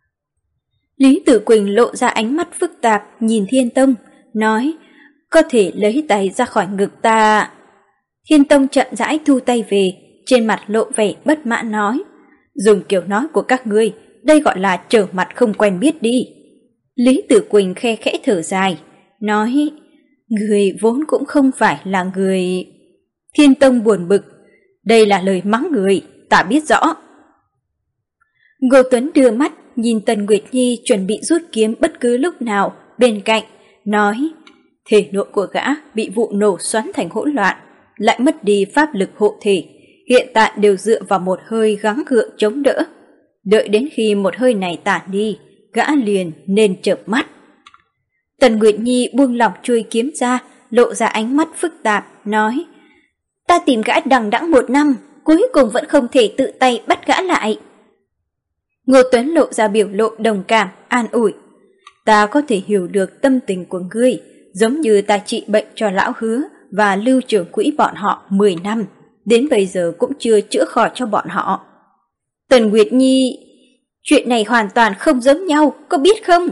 Lý Tử Quỳnh lộ ra ánh mắt phức tạp nhìn Thiên Tông, nói, có thể lấy tay ra khỏi ngực ta. Thiên Tông chậm rãi thu tay về, trên mặt lộ vẻ bất mãn nói, dùng kiểu nói của các ngươi, đây gọi là trở mặt không quen biết đi. Lý Tử Quỳnh khe khẽ thở dài, nói, người vốn cũng không phải là người. Thiên Tông buồn bực, đây là lời mắng người, ta biết rõ. Ngô Tuấn đưa mắt nhìn Tần Nguyệt Nhi chuẩn bị rút kiếm bất cứ lúc nào bên cạnh, nói, thể nội của gã bị vụ nổ xoắn thành hỗn loạn, lại mất đi pháp lực hộ thể, hiện tại đều dựa vào một hơi gắng gượng chống đỡ. Đợi đến khi một hơi này tản đi, gã liền nên chợp mắt. Tần Nguyệt Nhi buông lỏng chuôi kiếm ra, lộ ra ánh mắt phức tạp, nói, ta tìm gã đằng đẵng 1 năm, cuối cùng vẫn không thể tự tay bắt gã lại. Ngô Tuấn lộ ra biểu lộ đồng cảm, an ủi, ta có thể hiểu được tâm tình của ngươi, giống như ta trị bệnh cho lão Hứa và Lưu trưởng quỹ bọn họ 10 năm, đến bây giờ cũng chưa chữa khỏi cho bọn họ. Tần Nguyệt Nhi, chuyện này hoàn toàn không giống nhau, có biết không?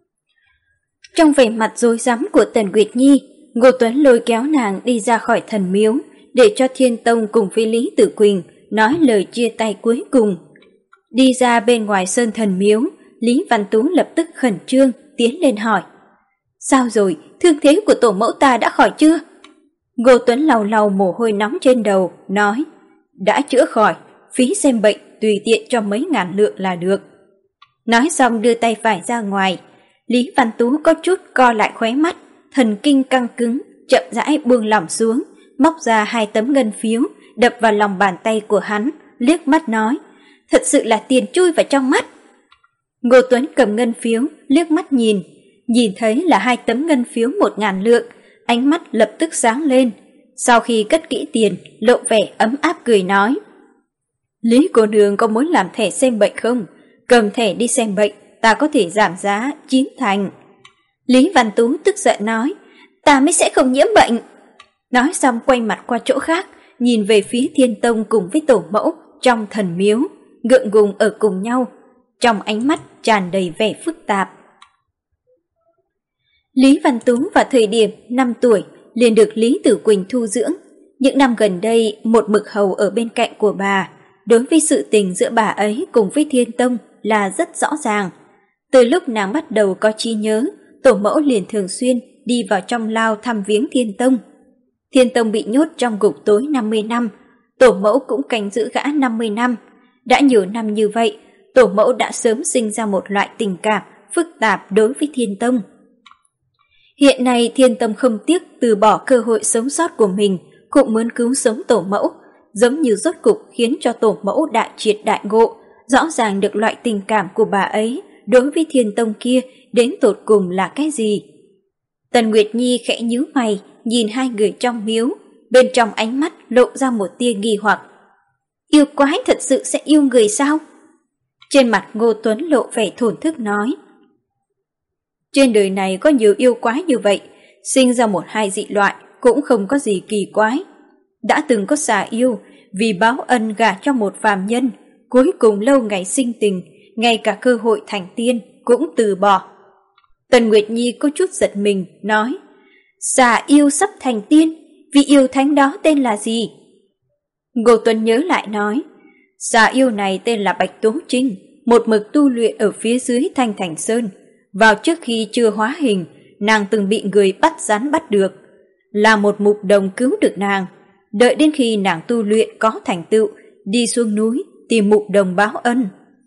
Trong vẻ mặt rối rắm của Tần Nguyệt Nhi, Ngô Tuấn lôi kéo nàng đi ra khỏi thần miếu, để cho Thiên Tông cùng với Lý Tử Quỳnh nói lời chia tay cuối cùng. Đi ra bên ngoài sơn thần miếu, Lý Văn Tú lập tức khẩn trương tiến lên hỏi, sao rồi, thương thế của tổ mẫu ta đã khỏi chưa? Ngô Tuấn lau lau mồ hôi nóng trên đầu, nói, đã chữa khỏi, phí xem bệnh tùy tiện cho mấy ngàn lượng là được. Nói xong đưa tay phải ra ngoài, Lý Văn Tú có chút co lại khóe mắt, thần kinh căng cứng, chậm rãi buông lỏng xuống, móc ra 2 tấm ngân phiếu, đập vào lòng bàn tay của hắn, liếc mắt nói, thật sự là tiền chui vào trong mắt. Ngô Tuấn cầm ngân phiếu, liếc mắt nhìn thấy là 2 tấm ngân phiếu 1.000 lượng, ánh mắt lập tức sáng lên. Sau khi cất kỹ tiền, lộ vẻ ấm áp cười nói, Lý cô nương có muốn làm thẻ xem bệnh không? Cầm thẻ đi xem bệnh, ta có thể giảm giá 9 thành. Lý Văn Tú tức giận nói, ta mới sẽ không nhiễm bệnh. Nói xong quay mặt qua chỗ khác, nhìn về phía Thiên Tông cùng với tổ mẫu trong thần miếu, ngượng ngùng ở cùng nhau. Trong ánh mắt tràn đầy vẻ phức tạp. Lý Văn Tú vào thời điểm 5 tuổi liền được Lý Tử Quỳnh thu dưỡng. Những năm gần đây một mực hầu ở bên cạnh của bà, đối với sự tình giữa bà ấy cùng với Thiên Tông là rất rõ ràng. Từ lúc nàng bắt đầu có trí nhớ, tổ mẫu liền thường xuyên đi vào trong lao thăm viếng Thiên Tông. Thiên Tông bị nhốt trong ngục tối 50 năm, tổ mẫu cũng canh giữ gã 50 năm. Đã nhiều năm như vậy, tổ mẫu đã sớm sinh ra một loại tình cảm phức tạp đối với Thiên Tông. Hiện nay Thiên Tông không tiếc từ bỏ cơ hội sống sót của mình, cũng muốn cứu sống tổ mẫu, giống như rốt cục khiến cho tổ mẫu đại triệt đại ngộ, rõ ràng được loại tình cảm của bà ấy đối với Thiên Tông kia đến tột cùng là cái gì. Tần Nguyệt Nhi khẽ nhíu mày, nhìn hai người trong miếu, bên trong ánh mắt lộ ra một tia nghi hoặc. Yêu quái thật sự sẽ yêu người sao? Trên mặt Ngô Tuấn lộ vẻ thổn thức nói. Trên đời này có nhiều yêu quái như vậy, sinh ra một hai dị loại cũng không có gì kỳ quái. Đã từng có xà yêu vì báo ân gả cho một phàm nhân, cuối cùng lâu ngày sinh tình, ngay cả cơ hội thành tiên cũng từ bỏ. Tần Nguyệt Nhi có chút giật mình, nói, xà yêu sắp thành tiên, vị yêu thánh đó tên là gì? Ngô Tuấn nhớ lại nói, xà yêu này tên là Bạch Tố Trinh, một mực tu luyện ở phía dưới Thanh Thành Sơn. Vào trước khi chưa hóa hình, nàng từng bị người bắt rắn bắt được. Là một mục đồng cứu được nàng. Đợi đến khi nàng tu luyện có thành tựu, đi xuống núi tìm mục đồng báo ân.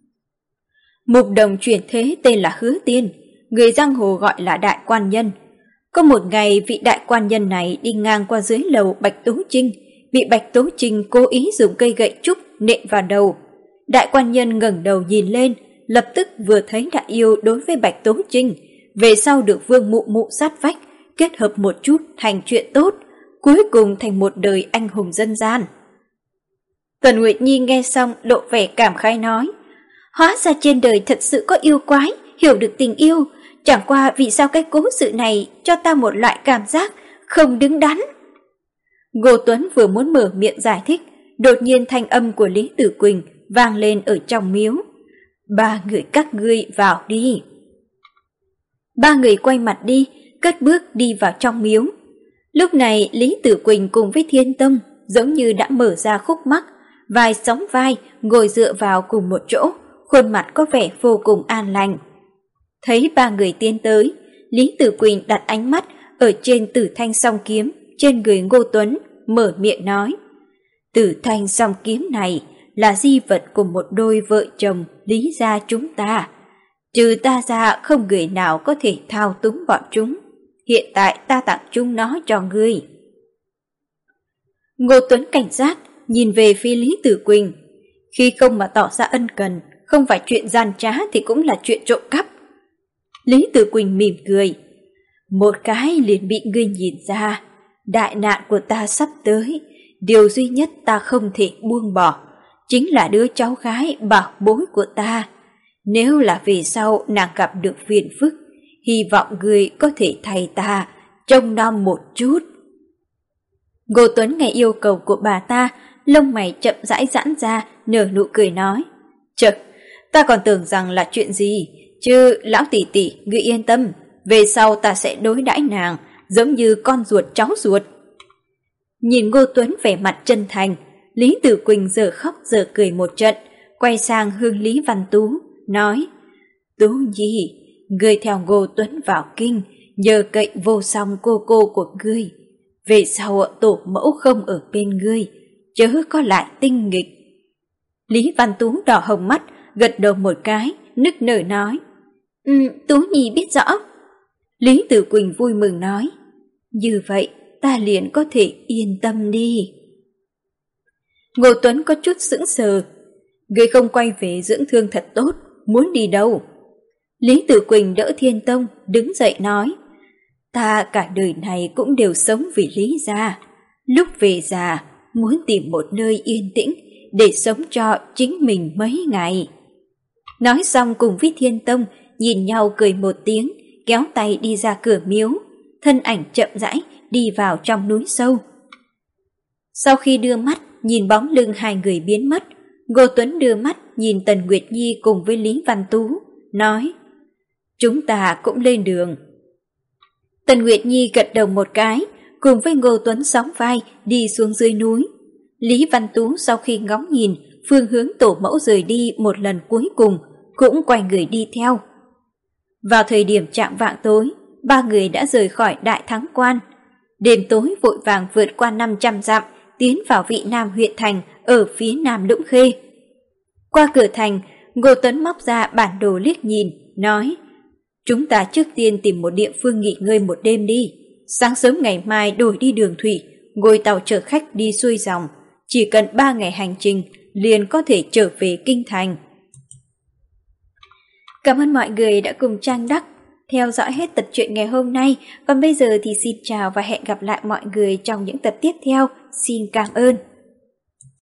Mục đồng chuyển thế tên là Hứa Tiên, người giang hồ gọi là Đại Quan Nhân. Có một ngày vị Đại Quan Nhân này đi ngang qua dưới lầu Bạch Tố Trinh, bị Bạch Tố Trinh cố ý dùng cây gậy trúc nện vào đầu. Đại Quan Nhân ngẩng đầu nhìn lên, lập tức vừa thấy đại yêu đối với Bạch Tố Trinh, về sau được Vương Mụ Mụ sát vách, kết hợp một chút thành chuyện tốt, cuối cùng thành một đời anh hùng dân gian. Tần Nguyệt Nhi nghe xong lộ vẻ cảm khái nói, hóa ra trên đời thật sự có yêu quái, hiểu được tình yêu, chẳng qua vì sao cái cố sự này cho ta một loại cảm giác không đứng đắn. Ngô Tuấn vừa muốn mở miệng giải thích, đột nhiên thanh âm của Lý Tử Quỳnh vang lên ở trong miếu. Ba người các ngươi vào đi. Ba người quay mặt đi, cất bước đi vào trong miếu. Lúc này Lý Tử Quỳnh cùng với Thiên Tông giống như đã mở ra khúc mắc, vai sóng vai ngồi dựa vào cùng một chỗ, khuôn mặt có vẻ vô cùng an lành. Thấy ba người tiến tới, Lý Tử Quỳnh đặt ánh mắt ở trên Tử Thanh song kiếm trên người Ngô Tuấn, mở miệng nói, Tử Thanh song kiếm này là di vật của một đôi vợ chồng Lý gia chúng ta. Trừ ta ra không người nào có thể thao túng bọn chúng. Hiện tại ta tặng chúng nó cho ngươi. Ngô Tuấn cảnh giác nhìn về phía Lý Tử Quỳnh. Khi không mà tỏ ra ân cần, không phải chuyện gian trá thì cũng là chuyện trộm cắp. Lý Tử Quỳnh mỉm cười. Một cái liền bị ngươi nhìn ra. Đại nạn của ta sắp tới, điều duy nhất ta không thể buông bỏ chính là đứa cháu gái bảo bối của ta. Nếu là về sau nàng gặp được phiền phức, hy vọng người có thể thay ta trông nom một chút. Ngô Tuấn nghe yêu cầu của bà ta, lông mày chậm rãi giãn ra, nở nụ cười nói, chật, ta còn tưởng rằng là chuyện gì, chứ lão tỷ tỷ, ngươi yên tâm, về sau ta sẽ đối đãi nàng giống như con ruột cháu ruột. Nhìn Ngô Tuấn vẻ mặt chân thành, Lý Tử Quỳnh giờ khóc giờ cười một trận, quay sang hướng Lý Văn Tú, nói, Tú Nhi, ngươi theo Ngô Tuấn vào kinh, nhờ cậy vô song cô của ngươi. Về sau tổ mẫu không ở bên ngươi, chớ có lại tinh nghịch. Lý Văn Tú đỏ hồng mắt, gật đầu một cái, nức nở nói, Tú Nhi biết rõ. Lý Tử Quỳnh vui mừng nói, như vậy ta liền có thể yên tâm đi. Ngô Tuấn có chút sững sờ, ngươi không quay về dưỡng thương thật tốt, muốn đi đâu? Lý Tử Quỳnh đỡ Thiên Tông, đứng dậy nói, ta cả đời này cũng đều sống vì Lý gia, lúc về già muốn tìm một nơi yên tĩnh để sống cho chính mình mấy ngày. Nói xong cùng với Thiên Tông nhìn nhau cười một tiếng, kéo tay đi ra cửa miếu, thân ảnh chậm rãi đi vào trong núi sâu. Sau khi đưa mắt nhìn bóng lưng hai người biến mất, Ngô Tuấn đưa mắt nhìn Tần Nguyệt Nhi cùng với Lý Văn Tú, nói: chúng ta cũng lên đường. Tần Nguyệt Nhi gật đầu một cái, cùng với Ngô Tuấn sóng vai đi xuống dưới núi. Lý Văn Tú sau khi ngóng nhìn phương hướng tổ mẫu rời đi một lần cuối cùng, cũng quay người đi theo. Vào thời điểm chạng vạng tối, ba người đã rời khỏi Đại Thắng Quan. Đêm tối vội vàng vượt qua 500 dặm, tiến vào Vị Nam huyện thành ở phía nam Lũng Khê. Qua cửa thành, Ngô Tuấn móc ra bản đồ liếc nhìn, nói: chúng ta trước tiên tìm một địa phương nghỉ ngơi một đêm đi. Sáng sớm ngày mai đổi đi đường thủy, ngồi tàu chở khách đi xuôi dòng. Chỉ cần 3 ngày hành trình liền có thể trở về kinh thành. Cảm ơn mọi người đã cùng Trang Đắc theo dõi hết tập truyện ngày hôm nay. Còn bây giờ thì xin chào và hẹn gặp lại mọi người trong những tập tiếp theo. Xin cảm ơn.